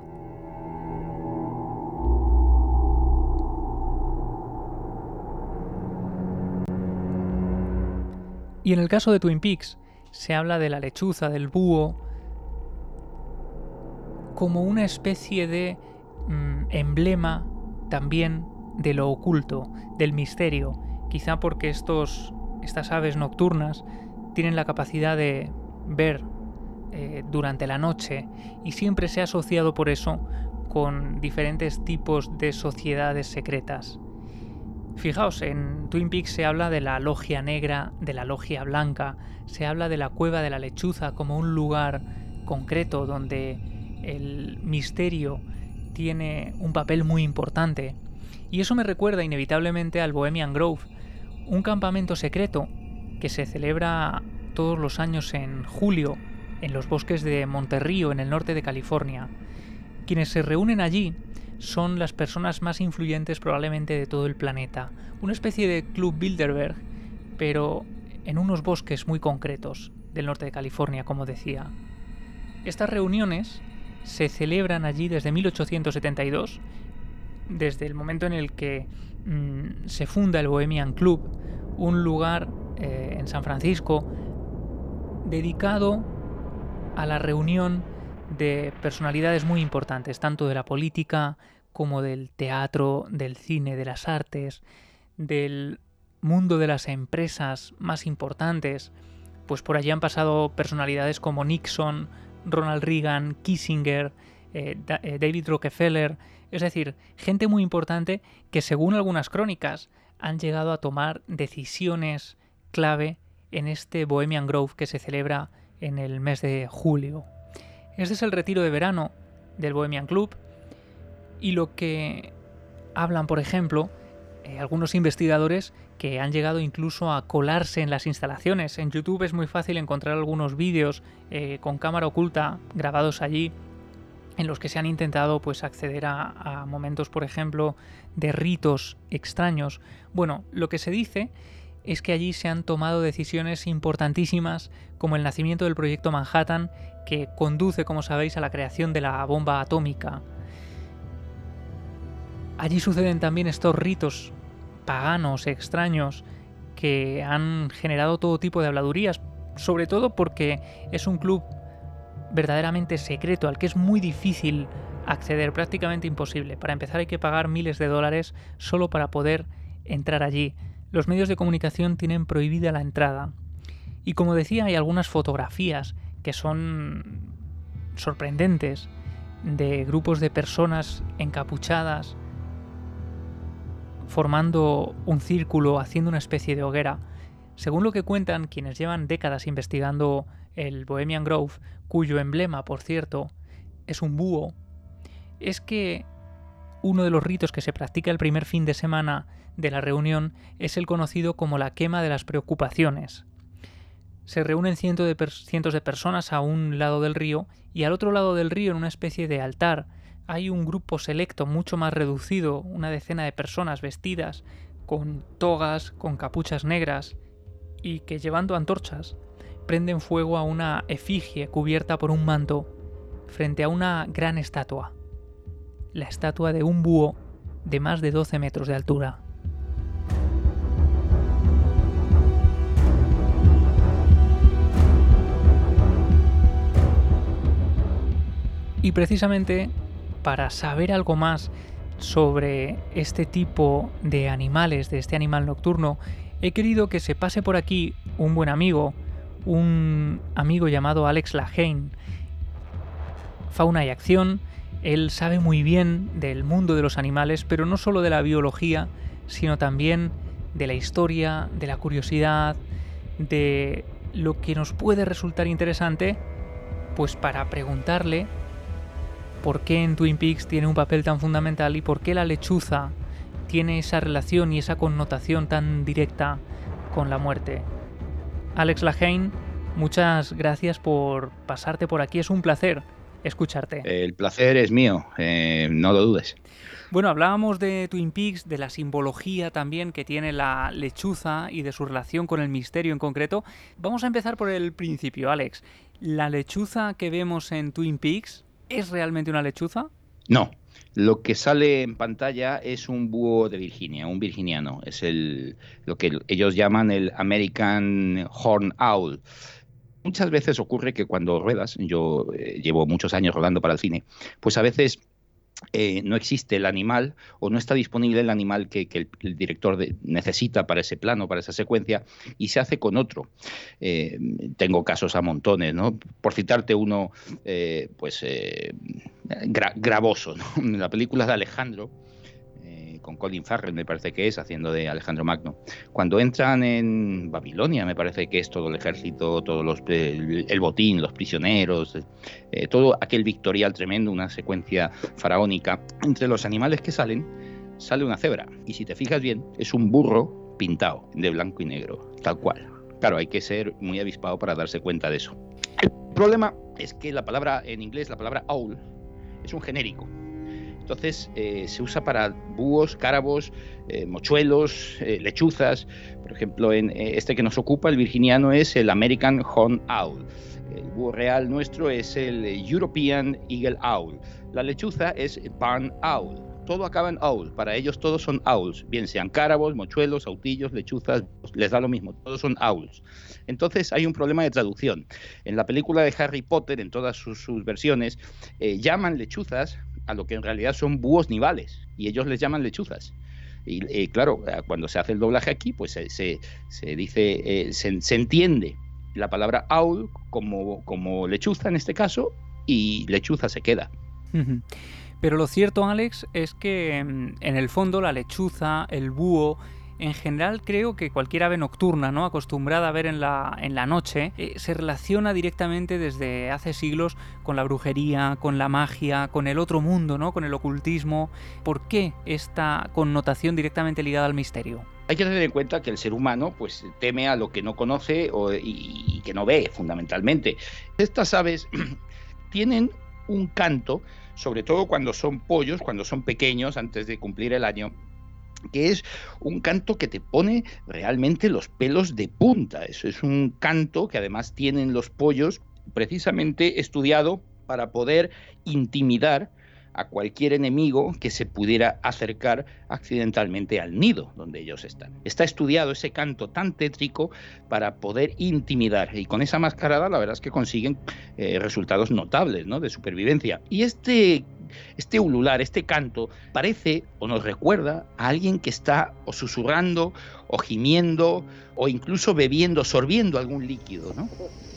Y en el caso de Twin Peaks, se habla de la lechuza, del búho, como una especie de mmm, emblema también de lo oculto, del misterio, quizá porque estos, estas aves nocturnas tienen la capacidad de ver eh, durante la noche, y siempre se ha asociado por eso con diferentes tipos de sociedades secretas. Fijaos, en Twin Peaks se habla de la logia negra, de la logia blanca, se habla de la cueva de la lechuza como un lugar concreto donde el misterio tiene un papel muy importante. Y eso me recuerda inevitablemente al Bohemian Grove, un campamento secreto que se celebra todos los años en julio en los bosques de Monterrío, en el norte de California. Quienes se reúnen allí son las personas más influyentes probablemente de todo el planeta, una especie de Club Bilderberg, pero en unos bosques muy concretos del norte de California, como decía. Estas reuniones se celebran allí desde mil ochocientos setenta y dos, desde el momento en el que mmm, se funda el Bohemian Club, un lugar eh, en San Francisco dedicado a la reunión de personalidades muy importantes, tanto de la política como del teatro, del cine, de las artes, del mundo de las empresas más importantes. Pues por allí han pasado personalidades como Nixon, Ronald Reagan, Kissinger, eh, David Rockefeller, es decir, gente muy importante que, según algunas crónicas, han llegado a tomar decisiones clave en este Bohemian Grove que se celebra en el mes de julio. Este es el retiro de verano del Bohemian Club, y lo que hablan, por ejemplo, eh, algunos investigadores que han llegado incluso a colarse en las instalaciones. En YouTube es muy fácil encontrar algunos vídeos eh, con cámara oculta grabados allí, en los que se han intentado pues acceder a, a momentos, por ejemplo, de ritos extraños. Bueno, lo que se dice es que allí se han tomado decisiones importantísimas, como el nacimiento del proyecto Manhattan, que conduce, como sabéis, a la creación de la bomba atómica. Allí suceden también estos ritos paganos, extraños, que han generado todo tipo de habladurías, sobre todo porque es un club verdaderamente secreto al que es muy difícil acceder, prácticamente imposible. Para empezar hay que pagar miles de dólares solo para poder entrar allí. Los medios de comunicación tienen prohibida la entrada. Y como decía, hay algunas fotografías que son sorprendentes de grupos de personas encapuchadas formando un círculo, haciendo una especie de hoguera. Según lo que cuentan quienes llevan décadas investigando el Bohemian Grove, cuyo emblema, por cierto, es un búho, es que uno de los ritos que se practica el primer fin de semana de la reunión es el conocido como la quema de las preocupaciones. Se reúnen cientos de, per- cientos de personas a un lado del río y al otro lado del río, en una especie de altar, hay un grupo selecto mucho más reducido, una decena de personas vestidas con togas, con capuchas negras y que, llevando antorchas, prenden fuego a una efigie cubierta por un manto frente a una gran estatua, la estatua de un búho de más de doce metros de altura. Y precisamente para saber algo más sobre este tipo de animales, de este animal nocturno, he querido que se pase por aquí un buen amigo, un amigo llamado Alex Lehane. Fauna y Acción, él sabe muy bien del mundo de los animales, pero no solo de la biología, sino también de la historia, de la curiosidad, de lo que nos puede resultar interesante, pues para preguntarle por qué en Twin Peaks tiene un papel tan fundamental y por qué la lechuza tiene esa relación y esa connotación tan directa con la muerte. Alex Lehane, muchas gracias por pasarte por aquí, es un placer escucharte. El placer es mío, eh, no lo dudes. Bueno, hablábamos de Twin Peaks, de la simbología también que tiene la lechuza y de su relación con el misterio en concreto. Vamos a empezar por el principio, Alex. ¿La lechuza que vemos en Twin Peaks es realmente una lechuza? No, lo que sale en pantalla es un búho de Virginia, un virginiano. Es el lo que ellos llaman el American Horned Owl. Muchas veces ocurre que cuando ruedas, yo eh, llevo muchos años rodando para el cine, pues a veces eh, no existe el animal o no está disponible el animal que, que el, el director de, necesita para ese plano, para esa secuencia, y se hace con otro. Eh, tengo casos a montones, ¿no? Por citarte uno, eh, pues eh, gra gravoso, ¿no? En la película de Alejandro, con Colin Farrell, me parece que es, haciendo de Alejandro Magno. Cuando entran en Babilonia, me parece que es todo el ejército, todos los, el, el botín, los prisioneros, eh, todo aquel victorial tremendo, una secuencia faraónica. Entre los animales que salen, sale una cebra. Y si te fijas bien, es un burro pintado de blanco y negro, tal cual. Claro, hay que ser muy avispado para darse cuenta de eso. El problema es que la palabra, en inglés, la palabra owl, es un genérico. Entonces eh, se usa para búhos, cárabos, eh, mochuelos, eh, lechuzas. Por ejemplo, en eh, este que nos ocupa, el virginiano, es el American Horned Owl. El búho real nuestro es el European Eagle Owl. La lechuza es Barn Owl. Todo acaba en owl. Para ellos todos son owls. Bien sean cárabos, mochuelos, autillos, lechuzas, les da lo mismo. Todos son owls. Entonces hay un problema de traducción. En la película de Harry Potter, en todas sus, sus versiones, eh, llaman lechuzas a lo que en realidad son búhos nivales, y ellos les llaman lechuzas. Y eh, claro, cuando se hace el doblaje aquí, pues se, se, se dice, eh, se, se entiende la palabra owl como, como lechuza en este caso, y lechuza se queda. Pero lo cierto, Alex, es que en el fondo la lechuza, el búho, en general creo que cualquier ave nocturna, ¿no?, acostumbrada a ver en la, en la noche, eh, se relaciona directamente desde hace siglos con la brujería, con la magia, con el otro mundo, ¿no?, con el ocultismo. ¿Por qué esta connotación directamente ligada al misterio? Hay que tener en cuenta que el ser humano pues teme a lo que no conoce o, y, y que no ve, fundamentalmente. Estas aves tienen un canto, sobre todo cuando son pollos, cuando son pequeños, antes de cumplir el año, que es un canto que te pone realmente los pelos de punta. Eso es un canto que además tienen los pollos precisamente estudiado para poder intimidar a cualquier enemigo que se pudiera acercar accidentalmente al nido donde ellos están. Está estudiado ese canto tan tétrico para poder intimidar, y con esa mascarada la verdad es que consiguen eh, resultados notables, ¿no?, de supervivencia. Y este Este ulular, este canto, parece o nos recuerda a alguien que está o susurrando, o gimiendo, o incluso bebiendo, sorbiendo algún líquido, ¿no?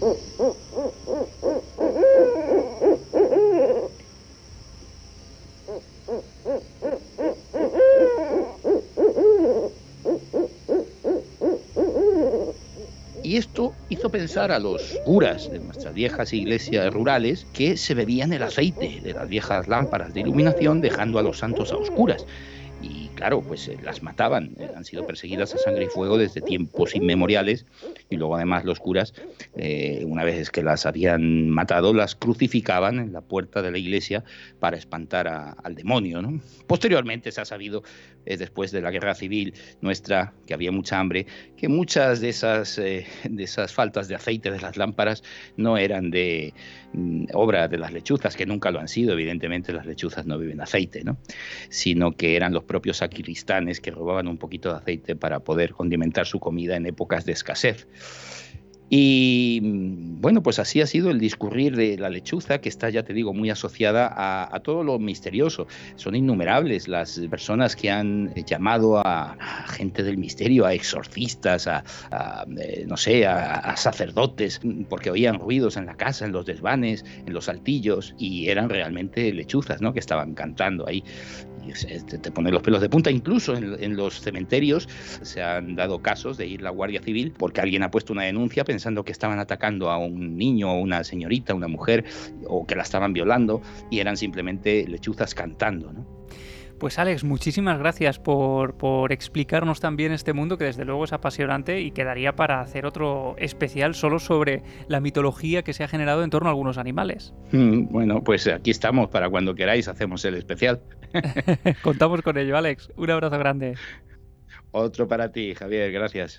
Y esto hizo pensar a los curas de nuestras viejas iglesias rurales que se bebían el aceite de las viejas lámparas de iluminación, dejando a los santos a oscuras. Y claro, pues eh, las mataban, eh, han sido perseguidas a sangre y fuego desde tiempos inmemoriales, y luego además los curas, eh, una vez que las habían matado, las crucificaban en la puerta de la iglesia para espantar a, al demonio, ¿no? Posteriormente se ha sabido, eh, después de la guerra civil nuestra, que había mucha hambre, que muchas de esas, eh, de esas faltas de aceite de las lámparas no eran de mm, obra de las lechuzas, que nunca lo han sido, evidentemente las lechuzas no beben aceite, ¿no?, sino que eran los propios sacristanes que robaban un poquito de aceite para poder condimentar su comida en épocas de escasez. Y bueno, pues así ha sido el discurrir de la lechuza, que está, ya te digo, muy asociada a, a todo lo misterioso. Son innumerables las personas que han llamado a, a gente del misterio, a exorcistas, a, a eh, no sé, a, a sacerdotes, porque oían ruidos en la casa, en los desvanes, en los altillos, y eran realmente lechuzas, ¿no?, que estaban cantando ahí. Te, te pone los pelos de punta. Incluso en, en los cementerios se han dado casos de ir la Guardia Civil porque alguien ha puesto una denuncia pensando que estaban atacando a un niño o una señorita, una mujer, o que la estaban violando, y eran simplemente lechuzas cantando, ¿no? Pues Alex, muchísimas gracias por, por explicarnos también este mundo, que desde luego es apasionante y quedaría para hacer otro especial solo sobre la mitología que se ha generado en torno a algunos animales. Mm, bueno, pues aquí estamos para cuando queráis, hacemos el especial. Contamos con ello, Alex. Un abrazo grande. Otro para ti, Javier, gracias.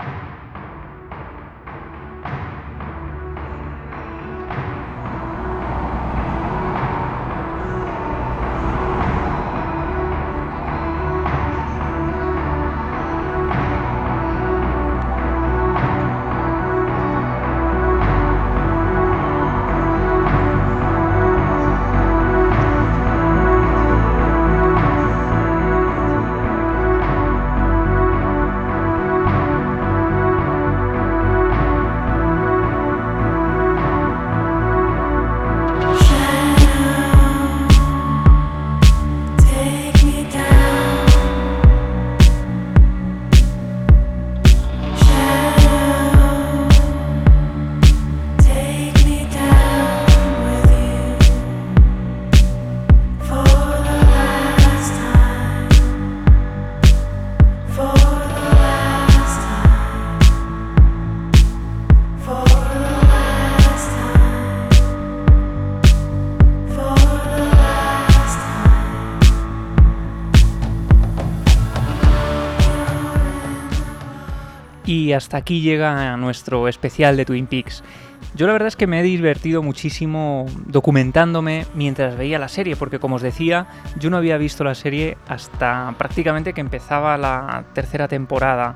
Y hasta aquí llega nuestro especial de Twin Peaks. Yo la verdad es que me he divertido muchísimo documentándome mientras veía la serie, porque como os decía, yo no había visto la serie hasta prácticamente que empezaba la tercera temporada.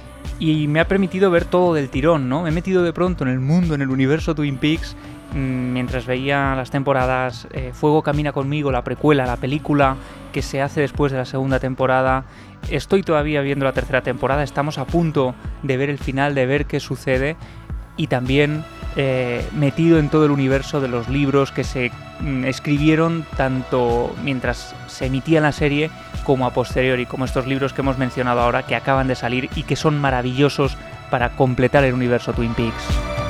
Y me ha permitido ver todo del tirón, ¿no? Me he metido de pronto en el mundo, en el universo Twin Peaks, mientras veía las temporadas eh, Fuego camina conmigo, la precuela, la película que se hace después de la segunda temporada. Estoy todavía viendo la tercera temporada, estamos a punto de ver el final, de ver qué sucede, y también eh, metido en todo el universo de los libros que se mm, escribieron tanto mientras se emitía la serie como a posteriori, como estos libros que hemos mencionado ahora, que acaban de salir y que son maravillosos para completar el universo Twin Peaks.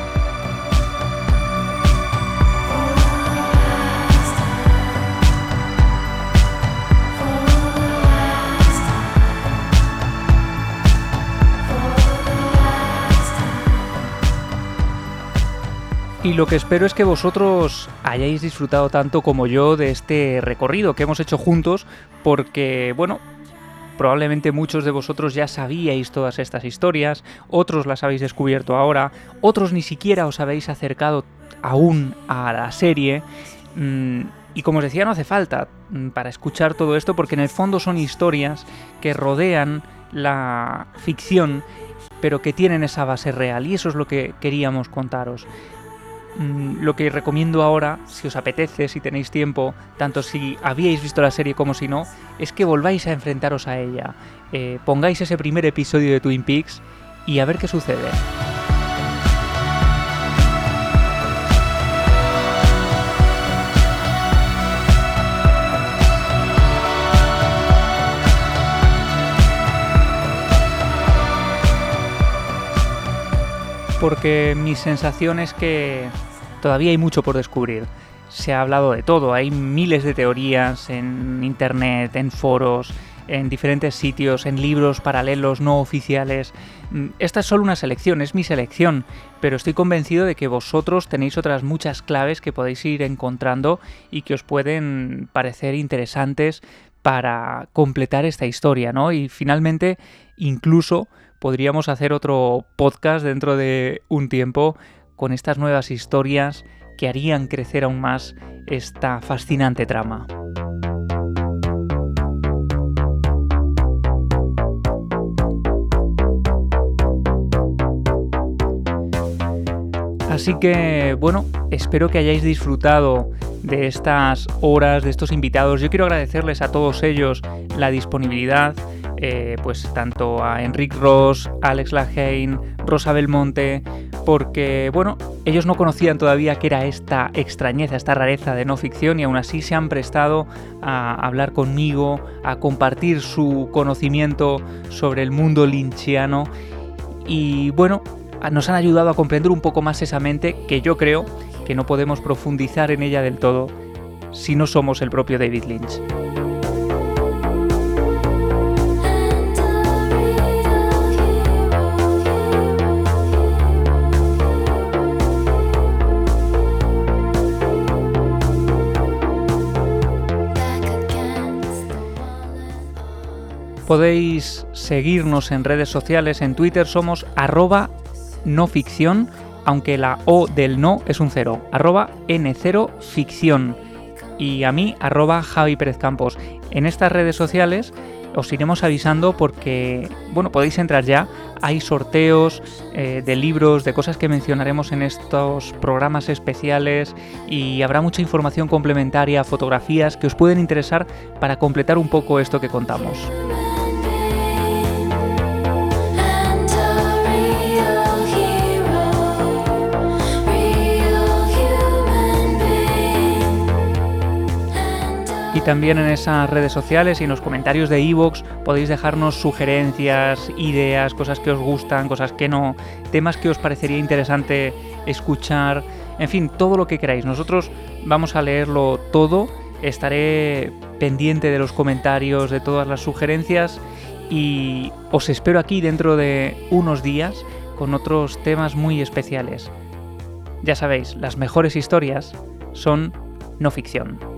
Y lo que espero es que vosotros hayáis disfrutado tanto como yo de este recorrido que hemos hecho juntos, porque, bueno, probablemente muchos de vosotros ya sabíais todas estas historias, otros las habéis descubierto ahora, otros ni siquiera os habéis acercado aún a la serie. Y como os decía, no hace falta para escuchar todo esto, porque en el fondo son historias que rodean la ficción, pero que tienen esa base real, y eso es lo que queríamos contaros. Lo que recomiendo ahora, si os apetece, si tenéis tiempo, tanto si habíais visto la serie como si no, es que volváis a enfrentaros a ella, eh, pongáis ese primer episodio de Twin Peaks y a ver qué sucede. Porque mi sensación es que todavía hay mucho por descubrir. Se ha hablado de todo, hay miles de teorías en internet, en foros, en diferentes sitios, en libros paralelos no oficiales. Esta es solo una selección, es mi selección, pero estoy convencido de que vosotros tenéis otras muchas claves que podéis ir encontrando y que os pueden parecer interesantes para completar esta historia, ¿no? Y finalmente, incluso podríamos hacer otro podcast dentro de un tiempo con estas nuevas historias que harían crecer aún más esta fascinante trama. Así que, bueno, espero que hayáis disfrutado de estas horas, de estos invitados. Yo quiero agradecerles a todos ellos la disponibilidad, eh, pues tanto a Enric Ros, Alex Lahaine, Rosa Belmonte, porque, bueno, ellos no conocían todavía qué era esta extrañeza, esta rareza de no ficción, y aún así se han prestado a hablar conmigo, a compartir su conocimiento sobre el mundo lynchiano, y, bueno, nos han ayudado a comprender un poco más esa mente que yo creo que no podemos profundizar en ella del todo si no somos el propio David Lynch. Podéis seguirnos en redes sociales, en Twitter somos arroba no ficción, aunque la O del no es un cero, arroba N cero ficción, y a mí arroba Javi Pérez Campos. En estas redes sociales os iremos avisando porque, bueno, podéis entrar ya, hay sorteos eh, de libros, de cosas que mencionaremos en estos programas especiales, y habrá mucha información complementaria, fotografías que os pueden interesar para completar un poco esto que contamos. Y también en esas redes sociales y en los comentarios de iVoox podéis dejarnos sugerencias, ideas, cosas que os gustan, cosas que no, temas que os parecería interesante escuchar, en fin, todo lo que queráis. Nosotros vamos a leerlo todo, estaré pendiente de los comentarios, de todas las sugerencias, y os espero aquí dentro de unos días con otros temas muy especiales. Ya sabéis, las mejores historias son no ficción.